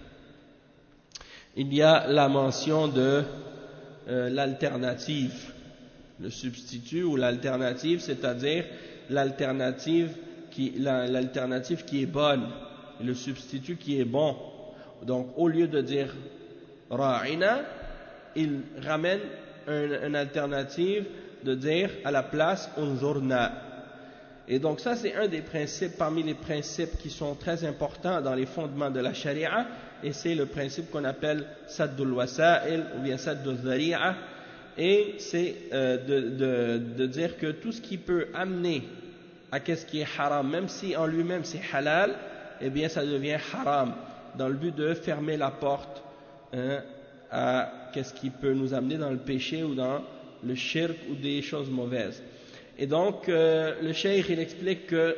il y a la mention de euh, l'alternative. Le substitut ou l'alternative, c'est-à-dire l'alternative qui, la, l'alternative qui est bonne, et le substitut qui est bon. Donc, au lieu de dire ra'ina, il ramène un, une alternative de dire à la place unzurna. Et donc, ça, c'est un des principes, parmi les principes qui sont très importants dans les fondements de la charia, et c'est le principe qu'on appelle saddul wasa'il ou bien saddul zari'a. Et c'est euh, de, de, de dire que tout ce qui peut amener à qu'est-ce qui est haram, même si en lui-même c'est halal, eh bien ça devient haram, dans le but de fermer la porte hein, à qu'est-ce qui peut nous amener dans le péché ou dans le shirk ou des choses mauvaises. Et donc euh, le cheikh il explique que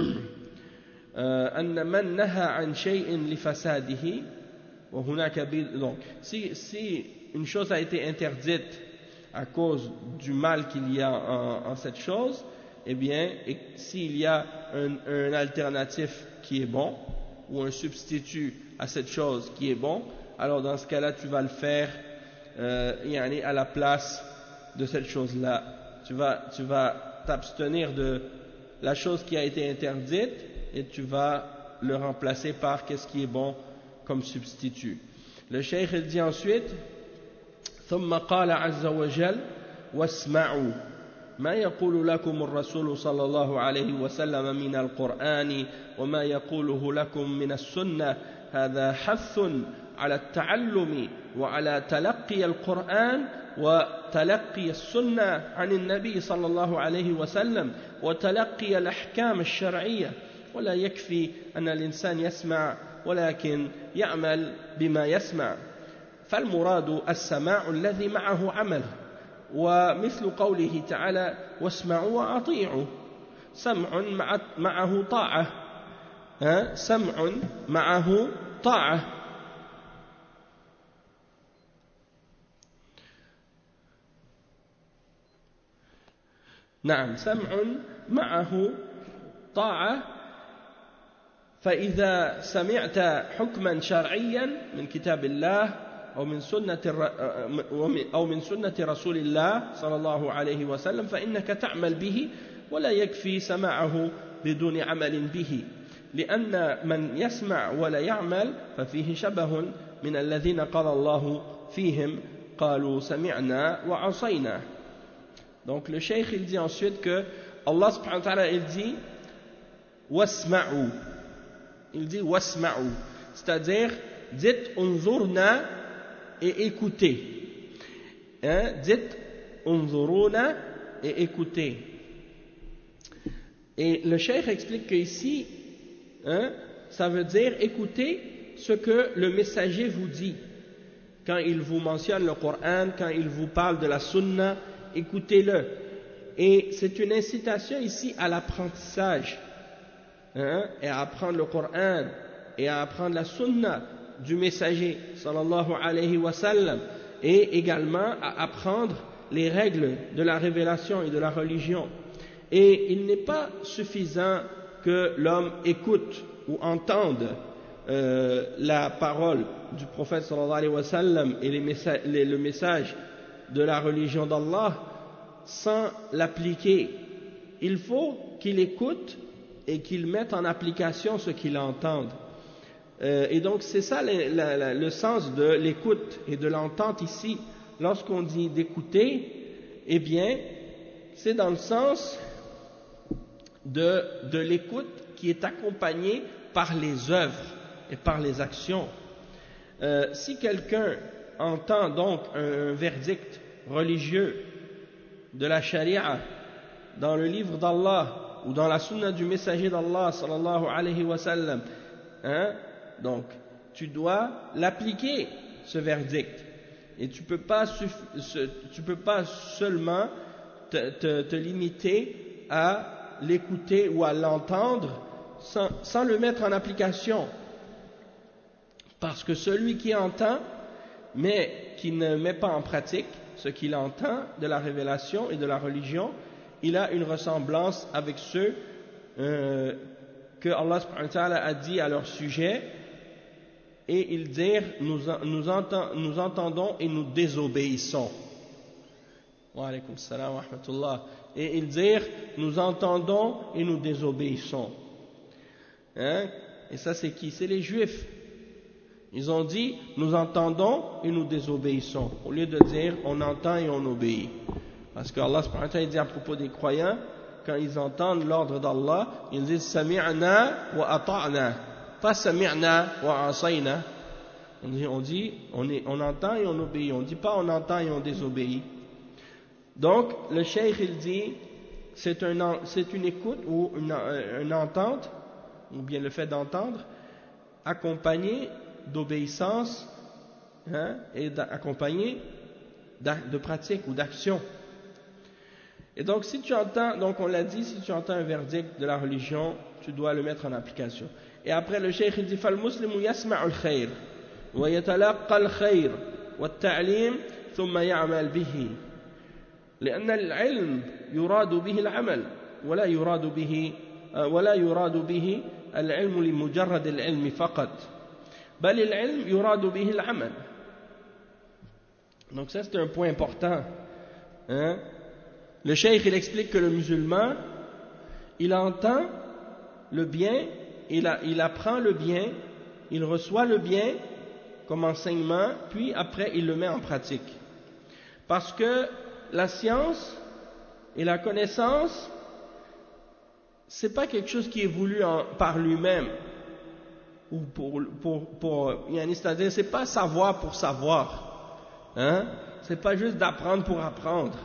أن من نهى عن شيء لفساده وهناك donc si, si une chose a été interdite à cause du mal qu'il y a en, en cette chose, eh bien, et s'il y a un, un alternatif qui est bon, ou un substitut à cette chose qui est bon, alors dans ce cas-là, tu vas le faire euh, à la place de cette chose-là. Tu vas, tu vas t'abstenir de la chose qui a été interdite et tu vas le remplacer par qu'est-ce qui est bon comme substitut. Le cheikh il dit ensuite ثم قال عز وجل واسمعوا ما يقول لكم الرسول صلى الله عليه وسلم من القرآن وما يقوله لكم من السنة هذا حث على التعلم وعلى تلقي القرآن وتلقي السنة عن النبي صلى الله عليه وسلم وتلقي الأحكام الشرعية ولا يكفي أن الإنسان يسمع ولكن يعمل بما يسمع فالمراد السماع الذي معه عمل ومثل قوله تعالى واسمعوا وأطيعوا سمع معه طاعة سمع معه طاعة نعم سمع معه طاعة فإذا سمعت حكما شرعيا من كتاب الله أو من سنة أو من سنة رسول الله صلى الله عليه وسلم فإنك تعمل به ولا يكفي سماعه بدون عمل به لأن من يسمع ولا يعمل ففيه شبه من الذين قال الله فيهم قالوا سمعنا وعصينا. Donc le cheikh il dit ensuite que Allah subhanahu wa ta'ala il dit wasma'u, il dit wasma'u, c'est-à-dire dites unzurna et écoutez, hein? Dites unzuruna et écoutez. Et le cheikh explique qu'ici hein, ça veut dire écoutez ce que le messager vous dit quand il vous mentionne le Coran, quand il vous parle de la sunna, écoutez-le. Et c'est une incitation ici à l'apprentissage hein, et à apprendre le Coran et à apprendre la sunna du messager sallallahu alayhi wa sallam et également à apprendre les règles de la révélation et de la religion. Et il n'est pas suffisant que l'homme écoute ou entende euh, la parole du prophète sallallahu alayhi wa sallam et les messa- les, le message de la religion d'Allah sans l'appliquer. Il faut qu'il écoute et qu'il mette en application ce qu'il entend. Euh, et donc c'est ça le, le, le sens de l'écoute et de l'entente ici. Lorsqu'on dit d'écouter, eh bien, c'est dans le sens de, de l'écoute qui est accompagnée par les œuvres et par les actions. Euh, si quelqu'un entend donc un, un verdict religieux de la charia dans le livre d'Allah ou dans la sunna du messager d'Allah sallallahu alayhi wa sallam, hein, donc tu dois l'appliquer, ce verdict, et tu peux pas tu peux pas seulement te, te, te limiter à l'écouter ou à l'entendre sans, sans le mettre en application, parce que celui qui entend mais qui ne met pas en pratique ce qu'il entend de la révélation et de la religion, il a une ressemblance avec ceux euh, que Allah subhanahu wa ta'ala a dit à leur sujet, et ils dirent nous, nous, entend, nous entendons et nous désobéissons. Wa alaykum salam wa rahmatullah. Et ils dirent nous entendons et nous désobéissons. Hein? Et ça c'est qui? C'est les Juifs. Ils ont dit nous entendons et nous désobéissons, au lieu de dire on entend et on obéit. Parce que Allah subhanahu wa ta'ala dit à propos des croyants, quand ils entendent l'ordre d'Allah, ils disent sami'na wa ata'na, pas sami'na wa asayna. On dit, on, dit on, est, on entend et on obéit, on ne dit pas on entend et on désobéit. Donc le cheikh il dit c'est, un, c'est une écoute ou une, une entente, ou bien le fait d'entendre, accompagné d'obéissance, hein, et accompagné de pratique ou d'action. Et donc si tu entends, donc on l'a dit, si tu entends un verdict de la religion, tu dois le mettre en application. Et après le cheikh il dit فالمسلم يسمع الخير ويتلقى الخير والتعليم ثم يعمل به لأن العلم يراد به العمل ولا يراد به ولا يراد به العلم لمجرد العلم فقط بل العلم يراد به العمل. Donc ça c'est un point important, hein? Le cheikh il explique que le musulman il entend le bien, il, a, il apprend le bien, il reçoit le bien comme enseignement, puis après il le met en pratique. Parce que la science et la connaissance, c'est pas quelque chose qui est voulu en, par lui-même, ou pour, pour, pour, c'est-à-dire c'est pas savoir pour savoir, hein? C'est pas juste d'apprendre pour apprendre.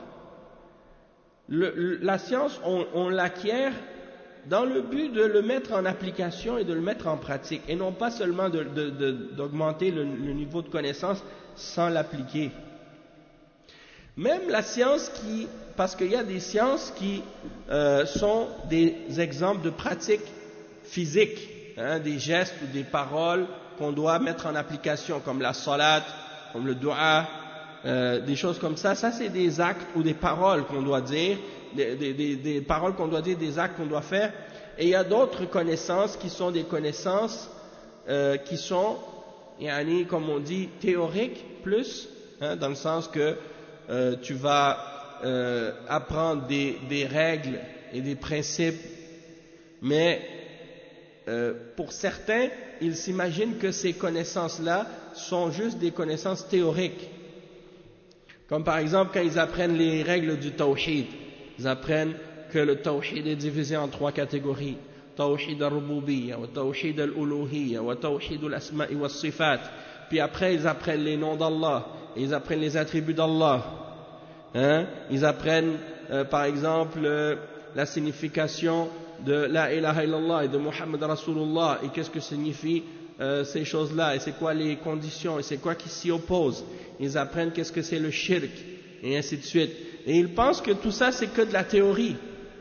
Le, la science, on, on l'acquiert dans le but de le mettre en application et de le mettre en pratique, et non pas seulement de, de, de, d'augmenter le, le niveau de connaissance sans l'appliquer. Même la science qui, parce qu'il y a des sciences qui euh, sont des exemples de pratiques physiques, hein, des gestes ou des paroles qu'on doit mettre en application, comme la salat, comme le dua, euh, des choses comme ça. Ça c'est des actes ou des paroles qu'on doit dire, des, des, des, des paroles qu'on doit dire, des actes qu'on doit faire. Et il y a d'autres connaissances qui sont des connaissances euh, qui sont, yani, comme on dit, théoriques plus, hein, dans le sens que euh, tu vas euh, apprendre des, des règles et des principes, mais euh, pour certains, ils s'imaginent que ces connaissances-là sont juste des connaissances théoriques. Comme par exemple quand ils apprennent les règles du tawhid, ils apprennent que le tawhid est divisé en trois catégories: tawhid al-rububiyya, wa tawhid al-uluhiyya, wa tawhid al-asma'i wa sifat. Puis après ils apprennent les noms d'Allah, et ils apprennent les attributs d'Allah, hein? Ils apprennent euh, par exemple euh, la signification de la ilaha illallah et de Muhammad Rasulullah, et qu'est-ce que signifie euh, ces choses-là, et c'est quoi les conditions, et c'est quoi qui s'y oppose. Ils apprennent qu'est-ce que c'est le shirk, et ainsi de suite. Et ils pensent que tout ça c'est que de la théorie.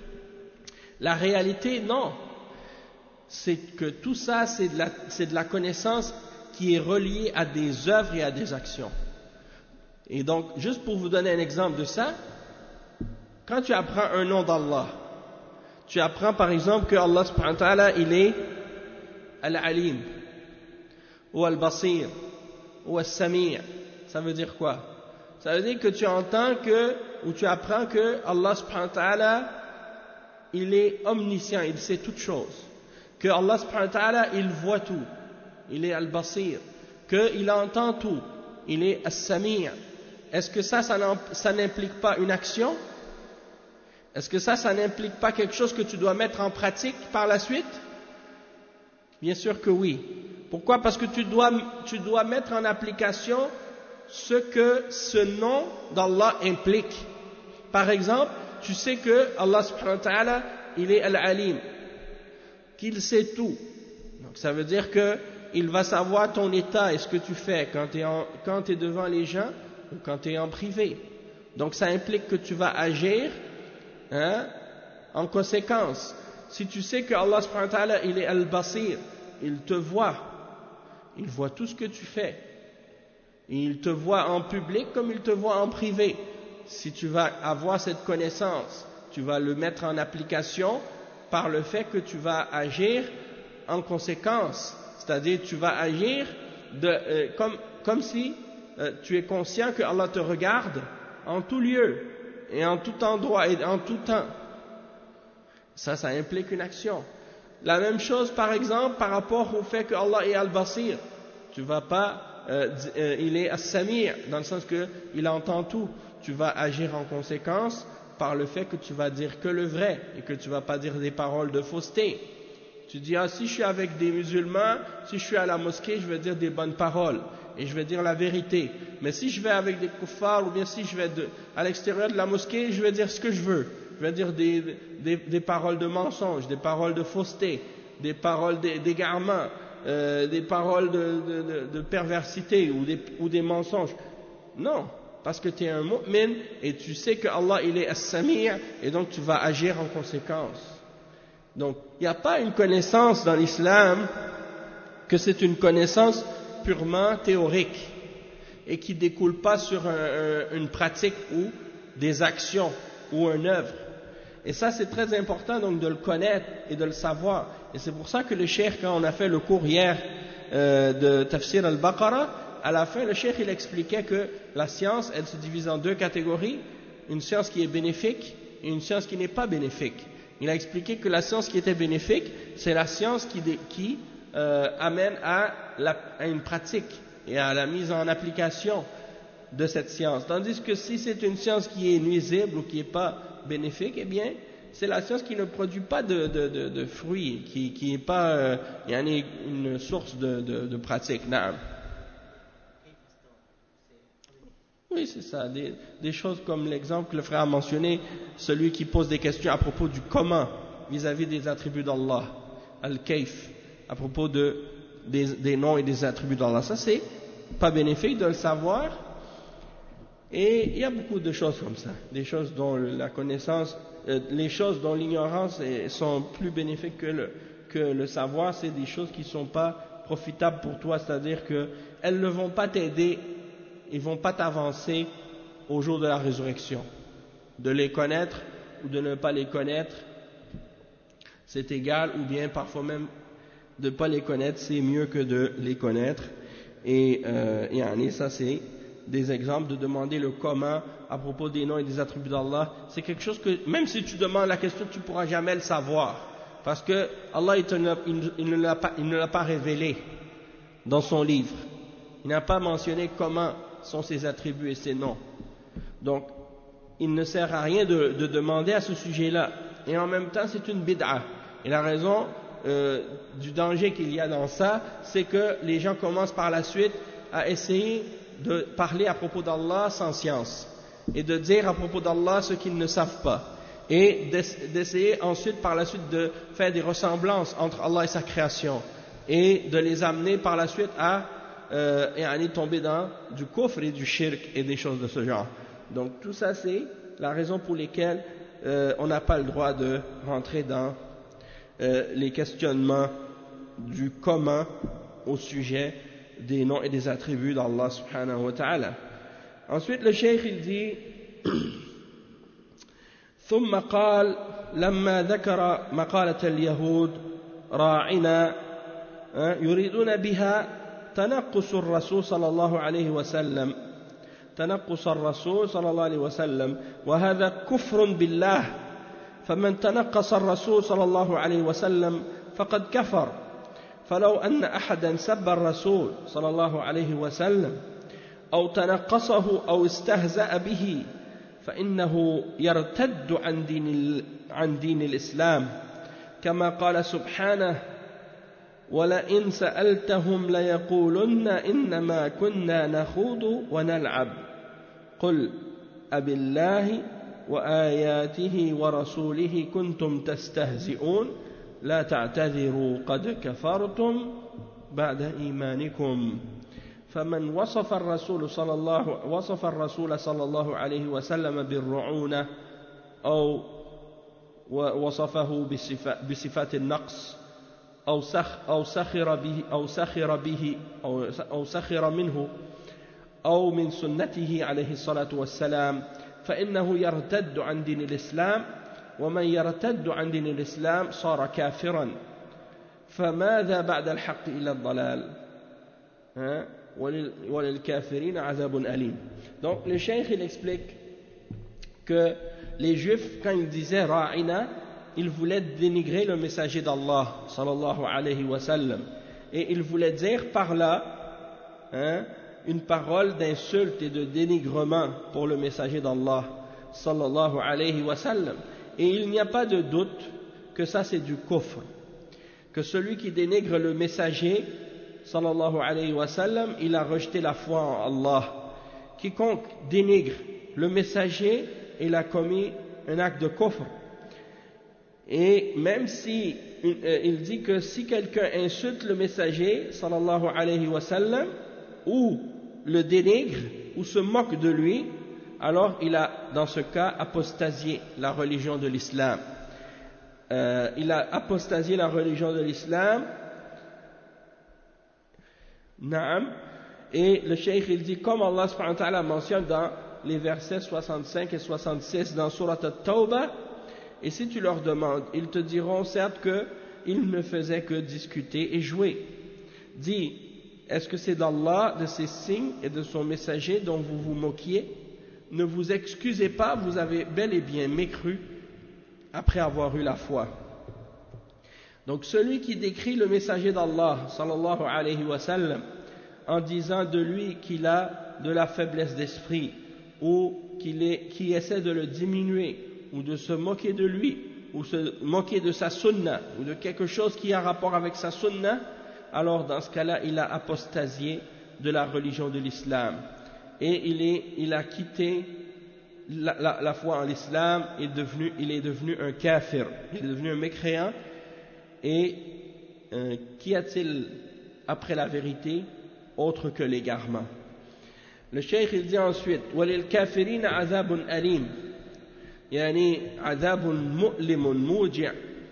La réalité, non. C'est que tout ça c'est de la, c'est de la connaissance qui est reliée à des œuvres et à des actions. Et donc, juste pour vous donner un exemple de ça, quand tu apprends un nom d'Allah, tu apprends par exemple que Allah subhanahu wa ta'ala il est Al-Alim, ou Al-Basir, ou Al-Sami'. Ça veut dire quoi? Ça veut dire que tu entends que, ou tu apprends que Allah subhanahu wa ta'ala, il est omniscient, il sait toutes choses. Que Allah subhanahu wa ta'ala, il voit tout. Il est al-basir. Qu'il entend tout. Il est as-sami'. Est-ce que ça, ça n'implique pas une action? Est-ce que ça, ça n'implique pas quelque chose que tu dois mettre en pratique par la suite? Bien sûr que oui. Pourquoi? Parce que tu dois, tu dois mettre en application ce que ce nom d'Allah implique. Par exemple, tu sais que Allah subhanahu wa ta'ala, il est al-alim, qu'il sait tout. Donc ça veut dire que il va savoir ton état et ce que tu fais quand tu es, quand tu es devant les gens ou quand tu es en privé. Donc ça implique que tu vas agir hein, en conséquence. Si tu sais que Allah subhanahu wa ta'ala, il est al-basir, il te voit, il voit tout ce que tu fais. Et il te voit en public comme il te voit en privé. Si tu vas avoir cette connaissance, tu vas le mettre en application par le fait que tu vas agir en conséquence. C'est-à-dire tu vas agir de, euh, comme, comme si euh, tu es conscient que Allah te regarde en tout lieu et en tout endroit et en tout temps. Ça, ça implique une action. La même chose par exemple par rapport au fait que Allah est al-basir. Tu vas pas, euh, euh, il est as-sami' dans le sens que il entend tout. Tu vas agir en conséquence par le fait que tu vas dire que le vrai et que tu vas pas dire des paroles de fausseté. Tu dis, ah, si je suis avec des musulmans, si je suis à la mosquée, je vais dire des bonnes paroles et je vais dire la vérité. Mais si je vais avec des kuffars ou bien si je vais de, à l'extérieur de la mosquée, je vais dire ce que je veux. Je vais dire des, des, des paroles de mensonge, des paroles de fausseté, des paroles d'égarement, euh, des paroles de, de, de, de perversité ou des, ou des mensonges. Non, parce que tu es un mu'min et tu sais que Allah il est as-sami' et donc tu vas agir en conséquence. Donc, il n'y a pas une connaissance dans l'islam que c'est une connaissance purement théorique et qui ne découle pas sur un, un, une pratique ou des actions ou une œuvre. Et ça, c'est très important donc de le connaître et de le savoir. Et c'est pour ça que le cheikh, quand on a fait le cours hier euh, de Tafsir al-Baqarah, à la fin, le cheikh il expliquait que la science, elle se divise en deux catégories, une science qui est bénéfique et une science qui n'est pas bénéfique. Il a expliqué que la science qui était bénéfique, c'est la science qui, qui euh, amène à, la, à une pratique et à la mise en application de cette science. Tandis que si c'est une science qui est nuisible ou qui n'est pas bénéfique, eh bien, c'est la science qui ne produit pas de, de, de, de fruits, qui n'est pas euh, une source de, de, de pratique. Naam. Oui, c'est ça. Des, des choses comme l'exemple que le frère a mentionné, celui qui pose des questions à propos du comment vis-à-vis des attributs d'Allah, al-kayf, à propos de, des, des noms et des attributs d'Allah. Ça, c'est pas bénéfique de le savoir. Et il y a beaucoup de choses comme ça, des choses dont la connaissance, euh, les choses dont l'ignorance est, sont plus bénéfiques que le, que le savoir, c'est des choses qui ne sont pas profitables pour toi, c'est-à-dire qu'elles ne vont pas t'aider, ils ne vont pas t'avancer au jour de la résurrection. De les connaître ou de ne pas les connaître, c'est égal, ou bien parfois même de ne pas les connaître, c'est mieux que de les connaître. Et, euh, et ça c'est des exemples de demander le comment à propos des noms et des attributs d'Allah. C'est quelque chose que, même si tu demandes la question, tu ne pourras jamais le savoir. Parce que Allah, il, te, il, il ne l'a pas, il ne l'a pas révélé dans son livre. Il n'a pas mentionné comment sont ses attributs et ses noms. Donc, il ne sert à rien de, de demander à ce sujet-là. Et en même temps, c'est une bid'a. Et la raison euh, du danger qu'il y a dans ça, c'est que les gens commencent par la suite à essayer de parler à propos d'Allah sans science et de dire à propos d'Allah ce qu'ils ne savent pas et d'essayer ensuite par la suite de faire des ressemblances entre Allah et sa création et de les amener par la suite à, euh, et à aller tomber dans du kufr et du shirk et des choses de ce genre. Donc tout ça c'est la raison pour laquelle euh, on n'a pas le droit de rentrer dans euh, les questionnements du comment au sujet des noms et des attributs d'Allah subhanahu wa ta'ala. Ensuite le cheikh il dit ثم قال لما ذكر مقالة اليهود راعنا يريدون بها تنقص الرسول صلى الله عليه وسلم تنقص الرسول صلى الله عليه وسلم وهذا كفر بالله فمن تنقص الرسول صلى الله عليه وسلم فقد كفر فلو أن أحدا سب الرسول صلى الله عليه وسلم أو تنقصه أو استهزأ به فإنه يرتد عن دين, عن دين الإسلام كما قال سبحانه ولئن سألتهم ليقولن إنما كنا نخوض ونلعب قل أبالله وآياته ورسوله كنتم تستهزئون لا تعتذروا قد كفرتم بعد إيمانكم فمن وصف الرسول صلى الله وصف الرسول صلى الله عليه وسلم بالرعونة أو وصفه بصفات النقص أو سخ أو سخر به أو سخر به أو أو سخر منه أو من سنته عليه الصلاة والسلام فإنه يرتد عن دين الإسلام ومن يرتد عن دين الإسلام صار كافرا فماذا بعد الحق إلى الضلال وللكافرين عذاب أليم. Donc le cheikh il explique que les juifs quand ils disaient ra'ina ils voulaient dénigrer le messager d'Allah sallallahu alayhi wa sallam et ils voulaient dire par là hein, une parole d'insulte et de dénigrement pour le messager d'Allah sallallahu alayhi wa sallam. Et il n'y a pas de doute que ça c'est du kufr, que celui qui dénigre le messager sallallahu alayhi wa sallam, il a rejeté la foi en Allah. Quiconque dénigre le messager, il a commis un acte de kufr. Et même si euh, il dit que si quelqu'un insulte le messager sallallahu alayhi wa sallam ou le dénigre ou se moque de lui, alors il a dans ce cas apostasié la religion de l'islam. Euh, il a apostasié la religion de l'islam. Naam. Et le cheikh il dit comme Allah subhanahu wa ta'ala mentionne dans les versets soixante-cinq et soixante-six dans Surat At-Tawbah, et si tu leur demandes, ils te diront certes qu'ils ne faisaient que discuter et jouer. Dis, est-ce que c'est d'Allah, de ses signes et de son messager dont vous vous moquiez? Ne vous excusez pas, vous avez bel et bien mécru après avoir eu la foi. Donc celui qui décrit le messager d'Allah sallallahu alayhi wa sallam en disant de lui qu'il a de la faiblesse d'esprit ou qu'il est, qui essaie de le diminuer ou de se moquer de lui ou se moquer de sa sunna ou de quelque chose qui a rapport avec sa sunna, alors dans ce cas-là il a apostasié de la religion de l'islam et il, est, il a quitté la, la, la foi en l'islam, il est devenu, il est devenu un kafir, il est devenu un mécréant. Et euh, qu'y a-t-il après la vérité autre que l'égarement? Le cheikh il dit ensuite وَلِلْكَافِرِينَ عَذَابٌ أَلِيمٌ يعني عذاب مؤلم موجع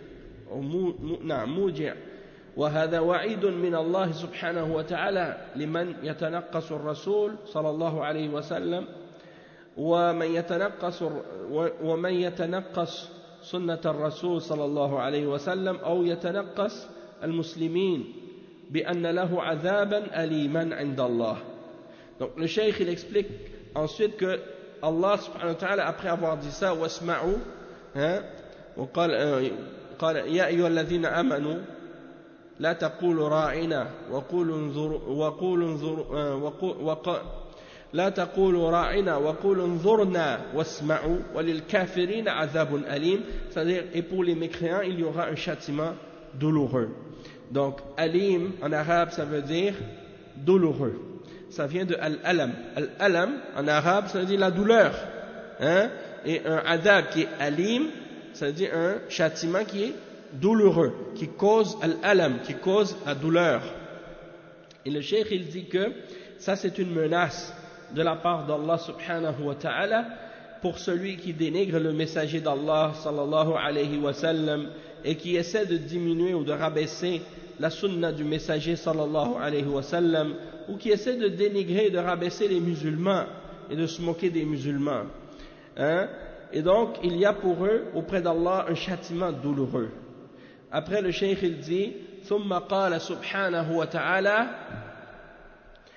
نعم موجع وهذا وعيد من الله سبحانه وتعالى لمن يتنقص الرسول صلى الله عليه وسلم ومن يتنقص ومن يتنقص سنة الرسول صلى الله عليه وسلم أو يتنقص المسلمين بأن له عذابا أليما عند الله. Donc le cheikh il explique ensuite que Allah subhanahu wa ta'ala après avoir dit ça wasma'u hein وقال قال يا أيها الذين آمنوا لا تقولوا راعنا وقولوا انظروا وقولوا انظروا لا تقولوا راعنا وقولوا انظرنا واسمعوا وللكافرين عذاب أليم, c'est-à-dire et pour les mécréants il y aura un châtiment douloureux. Donc alim en arabe ça veut dire douloureux, ça vient de al-alam. Al-alam en arabe ça veut dire la douleur hein? Et un adab qui est alim ça veut dire un châtiment qui est douloureux, qui cause al-alam, qui cause la douleur. Et le cheikh il dit que ça c'est une menace de la part d'Allah subhanahu wa ta'ala pour celui qui dénigre le messager d'Allah sallallahu alayhi wa sallam et qui essaie de diminuer ou de rabaisser la sunna du messager sallallahu alayhi wa sallam, ou qui essaie de dénigrer et de rabaisser les musulmans et de se moquer des musulmans hein? Et donc il y a pour eux auprès d'Allah un châtiment douloureux. Après le cheikh il dit ثم قال سبحانه وتعالى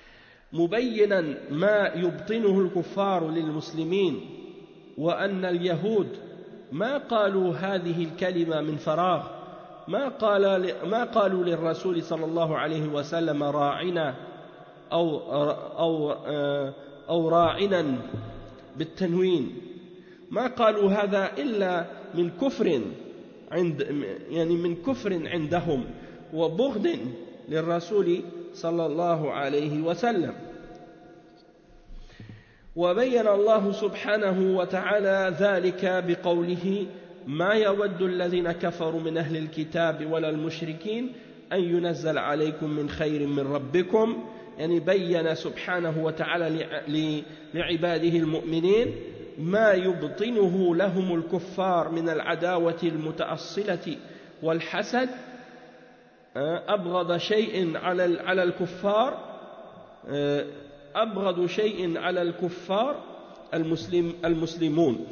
مبينا ما يبطنه الكفار للمسلمين وأن اليهود ما قالوا هذه الكلمة من فراغ ما قال ما قالوا للرسول صلى الله عليه وسلم راعنا أو أو أو راعنا بالتنوين ما قالوا هذا إلا من كفر عند يعني من كفر عندهم وبغض للرسول صلى الله عليه وسلم. وبين الله سبحانه وتعالى ذلك بقوله ما يود الذين كفروا من أهل الكتاب ولا المشركين أن ينزل عليكم من خير من ربكم، يعني بين سبحانه وتعالى لعباده المؤمنين ما يبطنه لهم الكفار من العداوة المتأصلة والحسد. أبغض شيء على على الكفار أبغض شيء على الكفار المسلم المسلمون،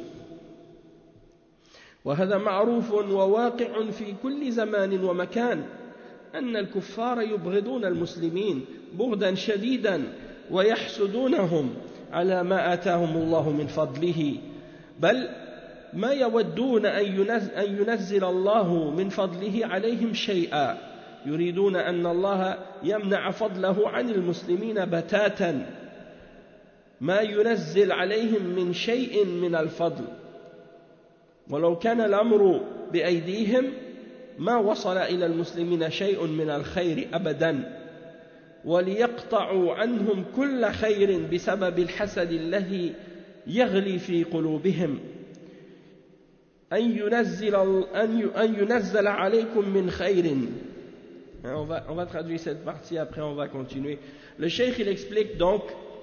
وهذا معروف وواقع في كل زمان ومكان أن الكفار يبغضون المسلمين بغضا شديدا ويحسدونهم على ما آتاهم الله من فضله، بل ما يودون أن ينزل الله من فضله عليهم شيئا، يريدون أن الله يمنع فضله عن المسلمين بتاتا، ما ينزل عليهم من شيء من الفضل، ولو كان الأمر بأيديهم ما وصل إلى المسلمين شيء من الخير أبدا، وليقطعوا عنهم كل خير بسبب الحسد الذي يغلي في قلوبهم. أن ينزل, أن ينزل عليكم من خير. On va, on va traduire cette partie, après on va continuer. Le cheikh il explique donc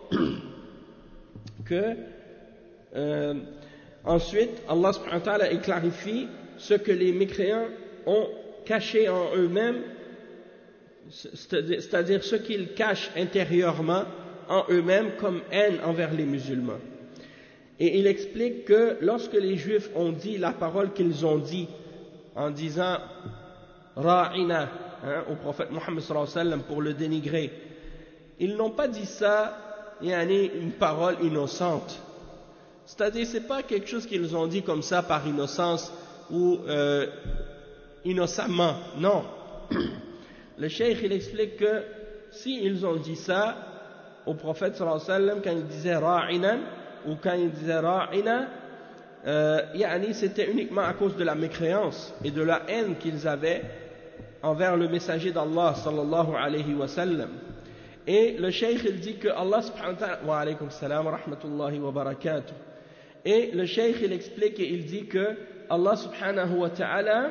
que euh, ensuite Allah subhanahu wa ta'ala il clarifie ce que les mécréants ont caché en eux-mêmes, c'est-à-dire ce qu'ils cachent intérieurement en eux-mêmes comme haine envers les musulmans. Et il explique que lorsque les juifs ont dit la parole qu'ils ont dit en disant Ra'ina hein, au prophète Mohammed sallallahu alayhi wa sallam pour le dénigrer, ils n'ont pas dit ça yani, une parole innocente, c'est-à-dire c'est pas quelque chose qu'ils ont dit comme ça par innocence ou euh, innocemment, non. Le cheikh il explique que si ils ont dit ça au prophète sallallahu alayhi wa sallam quand il disait Ra'ina ou quand il disait Ra'ina, euh, yani, c'était uniquement à cause de la mécréance et de la haine qu'ils avaient envers le messager d'Allah sallallahu alayhi wa sallam. Et le cheikh il dit que Allah subhanahu wa ta'ala wa alaykum salam wa rahmatullahi wa barakatuh. Et le cheikh il explique et il dit que Allah subhanahu wa ta'ala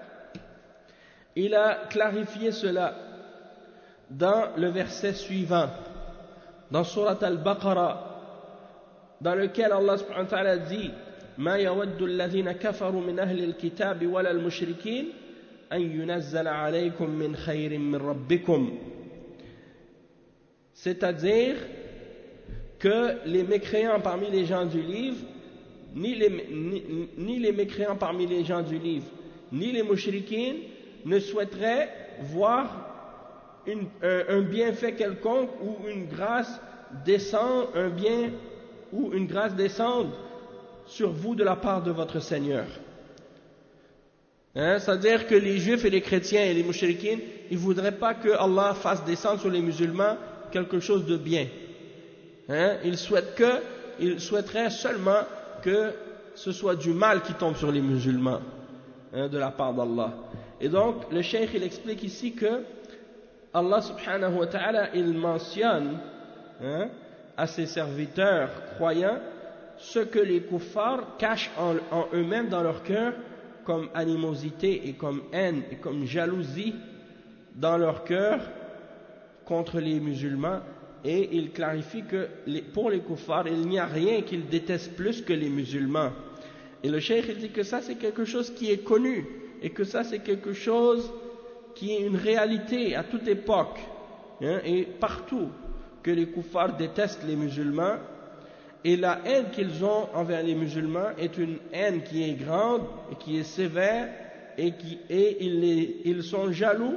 il a clarifié cela dans le verset suivant dans Surat Al-Baqarah, dans lequel Allah subhanahu wa ta'ala dit ما يود الذين كفروا من أهل الكتاب ولا المشركين أن ينزل عليكم من خير من ربكم. C'est-à-dire que les mécréants parmi les gens du livre, ni les, ni, ni les mécréants parmi les gens du livre, ni les mushrikines ne souhaiteraient voir une, un, un bienfait quelconque ou une grâce descendre, un bien ou une grâce descendre sur vous de la part de votre Seigneur. Hein, c'est-à-dire que les juifs et les chrétiens et les mushrikines, ils ne voudraient pas que Allah fasse descendre sur les musulmans quelque chose de bien. Hein, ils souhaitent que, ils souhaiteraient seulement que ce soit du mal qui tombe sur les musulmans, hein, de la part d'Allah. Et donc, le cheikh il explique ici que Allah subhanahu wa ta'ala, il mentionne hein, à ses serviteurs croyants ce que les kuffars cachent en, en eux-mêmes dans leur cœur comme animosité et comme haine et comme jalousie dans leur cœur contre les musulmans, et il clarifie que les, pour les kuffars il n'y a rien qu'ils détestent plus que les musulmans. Et le cheikh il dit que ça c'est quelque chose qui est connu et que ça c'est quelque chose qui est une réalité à toute époque hein, et partout, que les kuffars détestent les musulmans. Et la haine qu'ils ont envers les musulmans est une haine qui est grande et qui est sévère, et, qui, et ils, les, ils sont jaloux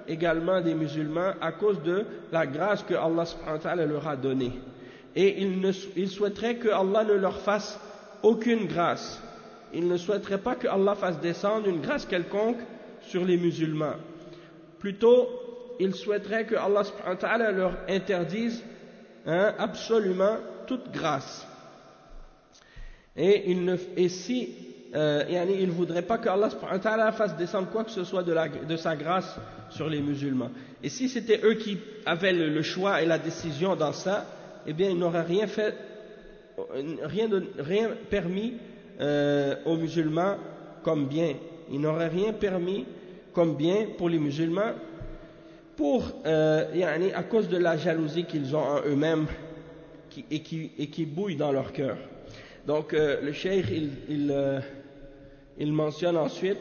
également des musulmans à cause de la grâce que Allah subhanahu wa ta'ala leur a donnée. Et ils, ne, ils souhaiteraient que Allah ne leur fasse aucune grâce. Ils ne souhaiteraient pas que Allah fasse descendre une grâce quelconque sur les musulmans. Plutôt, ils souhaiteraient que Allah subhanahu wa ta'ala leur interdise hein, absolument toute grâce. Et, il ne, et si euh, ils ne voudraient pas que Allah subhanahu wa ta'ala fasse descendre quoi que ce soit de, la, de sa grâce sur les musulmans. Et si c'était eux qui avaient le, le choix et la décision dans ça, eh bien ils n'auraient rien fait, rien, de, rien permis euh, aux musulmans comme bien. Ils n'auraient rien permis comme bien pour les musulmans pour, euh, à cause de la jalousie qu'ils ont en eux-mêmes qui, et, qui, et qui bouille dans leur cœur. Donc euh, le cheikh il, il, euh, il mentionne ensuite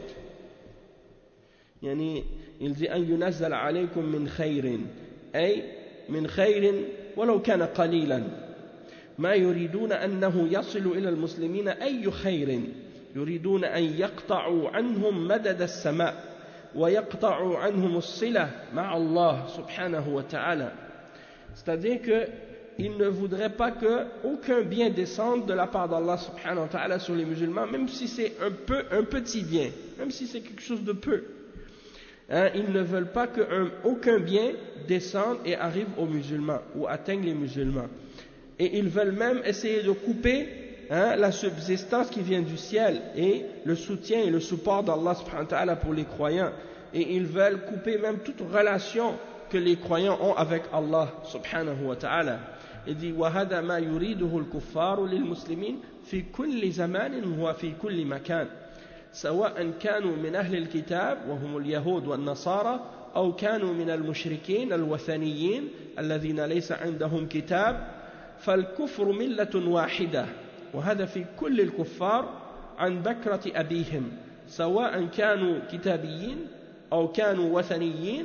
يعني il dit أن ينزل عليكم من خير أي من خير ولو كان قليلا ما يريدون أنه يصل إلى المسلمين أي خير يريدون أن يقطعوا عنهم مدد السماء ويقطعوا عنهم الصلة مع الله سبحانه وتعالى. C'est-à-dire que ils ne voudraient pas que aucun bien descende de la part d'Allah subhanahu wa ta'ala sur les musulmans, même si c'est un peu, un petit bien, même si c'est quelque chose de peu. Hein, ils ne veulent pas qu'aucun bien descende et arrive aux musulmans ou atteigne les musulmans. Et ils veulent même essayer de couper hein, la subsistance qui vient du ciel et le soutien et le support d'Allah subhanahu wa ta'ala pour les croyants. Et ils veulent couper même toute relation que les croyants ont avec Allah subhanahu wa ta'ala. Il dit وَهَذَا مَا يُرِيدُهُ الْكُفَّارُ لِلْمُسْلِمِينَ فِي كُلِّ زَمَانٍ وَفِي كُلِّ مَكَانٍ سواء كانوا من أهل الكتاب وهم اليهود والنصارى أو كانوا من المشركين الوثنيين الذين ليس عندهم كتاب فالكفر ملة واحدة وهذا في كل الكفار عن بكرة أبيهم سواء كانوا كتابيين أو كانوا وثنيين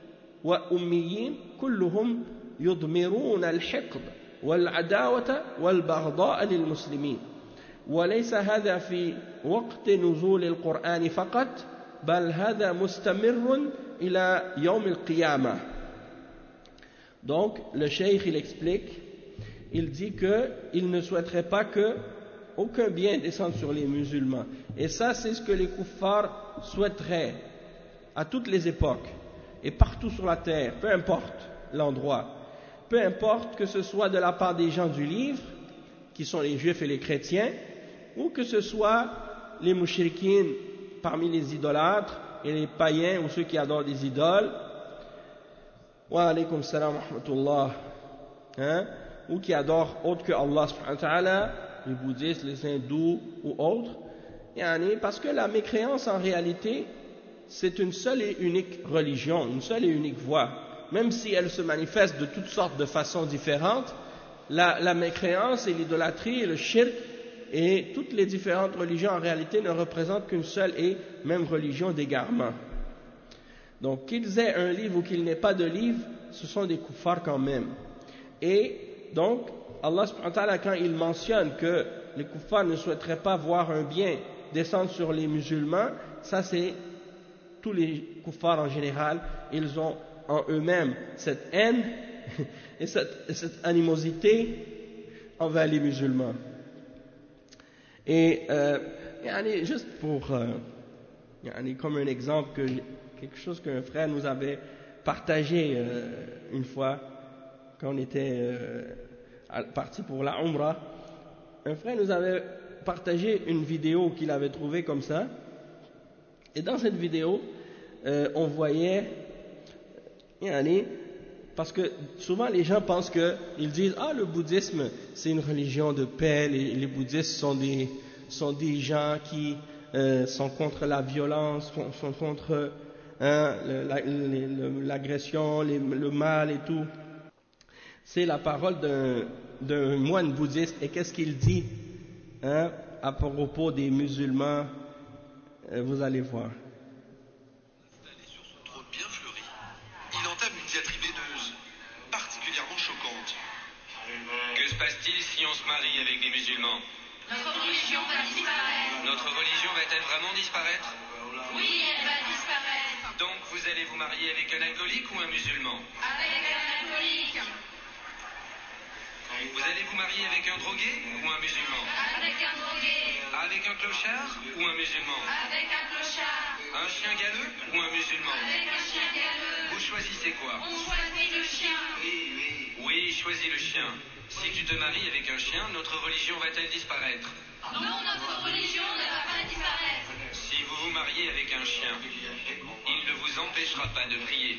وأميين كلهم يضمرون الحقد والعداوة والبغضاء للمسلمين وليس هذا في وقت نزول القرآن فقط بل هذا مستمر إلى يوم القيامة. Donc le cheikh il explique, il dit que il ne souhaiterait pas que aucun bien descende sur les musulmans, et ça c'est ce que les kuffars souhaiteraient à toutes les époques et partout sur la terre, peu importe l'endroit, peu importe que ce soit de la part des gens du livre qui sont les juifs et les chrétiens, ou que ce soit les mouchrikines parmi les idolâtres et les païens ou ceux qui adorent des idoles, wa alaykum salam wa rahmatullah, hein, ou qui adorent autre que Allah subhanahu wa ta'ala, les bouddhistes, les hindous ou autres, yani, parce que la mécréance en réalité c'est une seule et unique religion, une seule et unique voie, même si elle se manifeste de toutes sortes de façons différentes. La, la mécréance et l'idolâtrie et le shirk et toutes les différentes religions en réalité ne représentent qu'une seule et même religion d'égarement. Donc qu'ils aient un livre ou qu'ils n'aient pas de livre, ce sont des kuffars quand même. Et donc Allah subhanahu wa ta'ala, quand il mentionne que les kuffars ne souhaiteraient pas voir un bien descendre sur les musulmans, ça c'est tous les kuffars en général, ils ont en eux-mêmes cette haine et cette, cette animosité envers les musulmans. Et euh, yani, juste pour euh, yani, comme un exemple, que, quelque chose qu'un frère nous avait partagé euh, une fois quand on était euh, parti pour la Umrah, un frère nous avait partagé une vidéo qu'il avait trouvée comme ça, et dans cette vidéo euh, on voyait yani, parce que souvent les gens pensent que, ils disent, ah le bouddhisme c'est une religion de paix, les, les bouddhistes sont des, sont des gens qui euh, sont contre la violence, sont, sont contre hein, l'agression, la, le mal et tout. C'est la parole d'un moine bouddhiste, et qu'est-ce qu'il dit hein, à propos des musulmans, euh, vous allez voir. Il entame une diatribe haineuse, particulièrement choquante. Que se passe-t-il si on se marie avec des musulmans? Notre religion va disparaître. Notre religion va-t-elle vraiment disparaître? Oui, elle va disparaître. Donc vous allez vous marier avec un alcoolique ou un musulman? Avec un alcoolique. Vous allez vous marier avec un drogué ou un musulman? Avec un drogué. Avec un clochard ou un musulman? Avec un clochard. Un chien galeux ou un musulman? Avec un chien galeux. Vous choisissez quoi? On choisit le chien. Oui, choisis le chien. Si tu te maries avec un chien, notre religion va-t-elle disparaître? Non, notre religion ne va pas disparaître. Si vous vous mariez avec un chien, il ne vous empêchera pas de prier.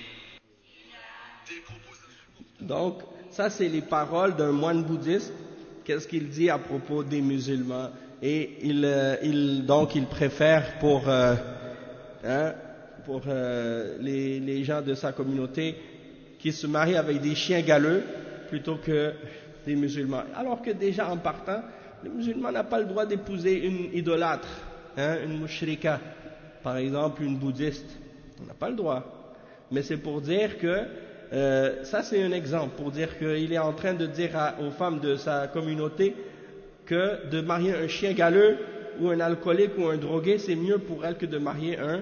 Donc, ça c'est les paroles d'un moine bouddhiste. Qu'est-ce qu'il dit à propos des musulmans? Et il, euh, il donc il préfère pour, euh, hein, pour euh, les, les gens de sa communauté qui se marient avec des chiens galeux plutôt que des musulmans. Alors que déjà en partant, le musulman n'a pas le droit d'épouser une idolâtre, hein, une mushrika, par exemple une bouddhiste. On n'a pas le droit. Mais c'est pour dire que Euh, ça c'est un exemple pour dire qu'il est en train de dire à, aux femmes de sa communauté que de marier un chien galeux ou un alcoolique ou un drogué c'est mieux pour elle que de marier un,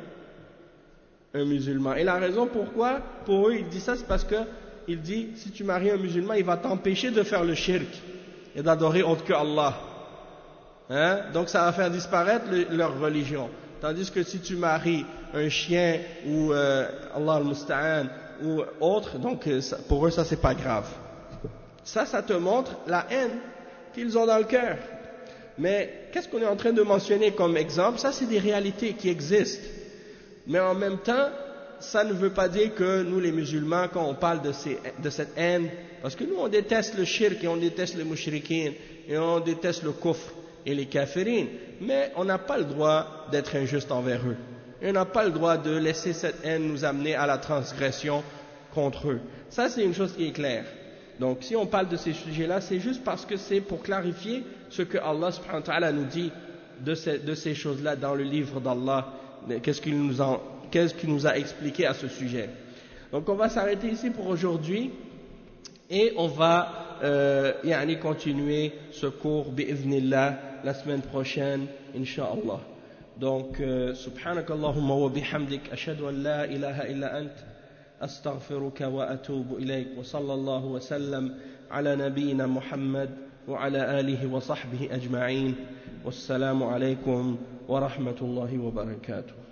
un musulman. Et la raison pourquoi pour eux il dit ça, c'est parce que il dit si tu maries un musulman il va t'empêcher de faire le shirk et d'adorer autre que Allah, hein? Donc ça va faire disparaître le, leur religion. Tandis que si tu maries un chien ou euh, Allah al-Musta'an ou autre, donc pour eux ça c'est pas grave. Ça, ça te montre la haine qu'ils ont dans le cœur. Mais qu'est-ce qu'on est en train de mentionner comme exemple? Ça c'est des réalités qui existent. Mais en même temps, ça ne veut pas dire que nous les musulmans, quand on parle de, ces, de cette haine, parce que nous on déteste le shirk et on déteste les mushrikines et on déteste le kufr et les kafirines, mais on n'a pas le droit d'être injuste envers eux. Et on n'a pas le droit de laisser cette haine nous amener à la transgression contre eux. Ça, c'est une chose qui est claire. Donc, si on parle de ces sujets-là, c'est juste parce que c'est pour clarifier ce que Allah subhanahu wa ta'ala nous dit de ces, de ces choses-là dans le livre d'Allah. Qu'est-ce qu'il nous, en, qu'est-ce qu'il nous a expliqué à ce sujet. Donc, on va s'arrêter ici pour aujourd'hui et on va euh, yani continuer ce cours bi'idhnillah la semaine prochaine, incha'Allah. Donc, euh, subhanakallahumma wa bihamdik, ashhadu an la ilaha illa ant, astaghfiruka wa atubu ilayk, wa sallallahu wa sallam ala nabiyyina Muhammad wa ala alihi wa sahbihi ajma'in. Wassalamu alaykum wa rahmatullahi wa barakatuh.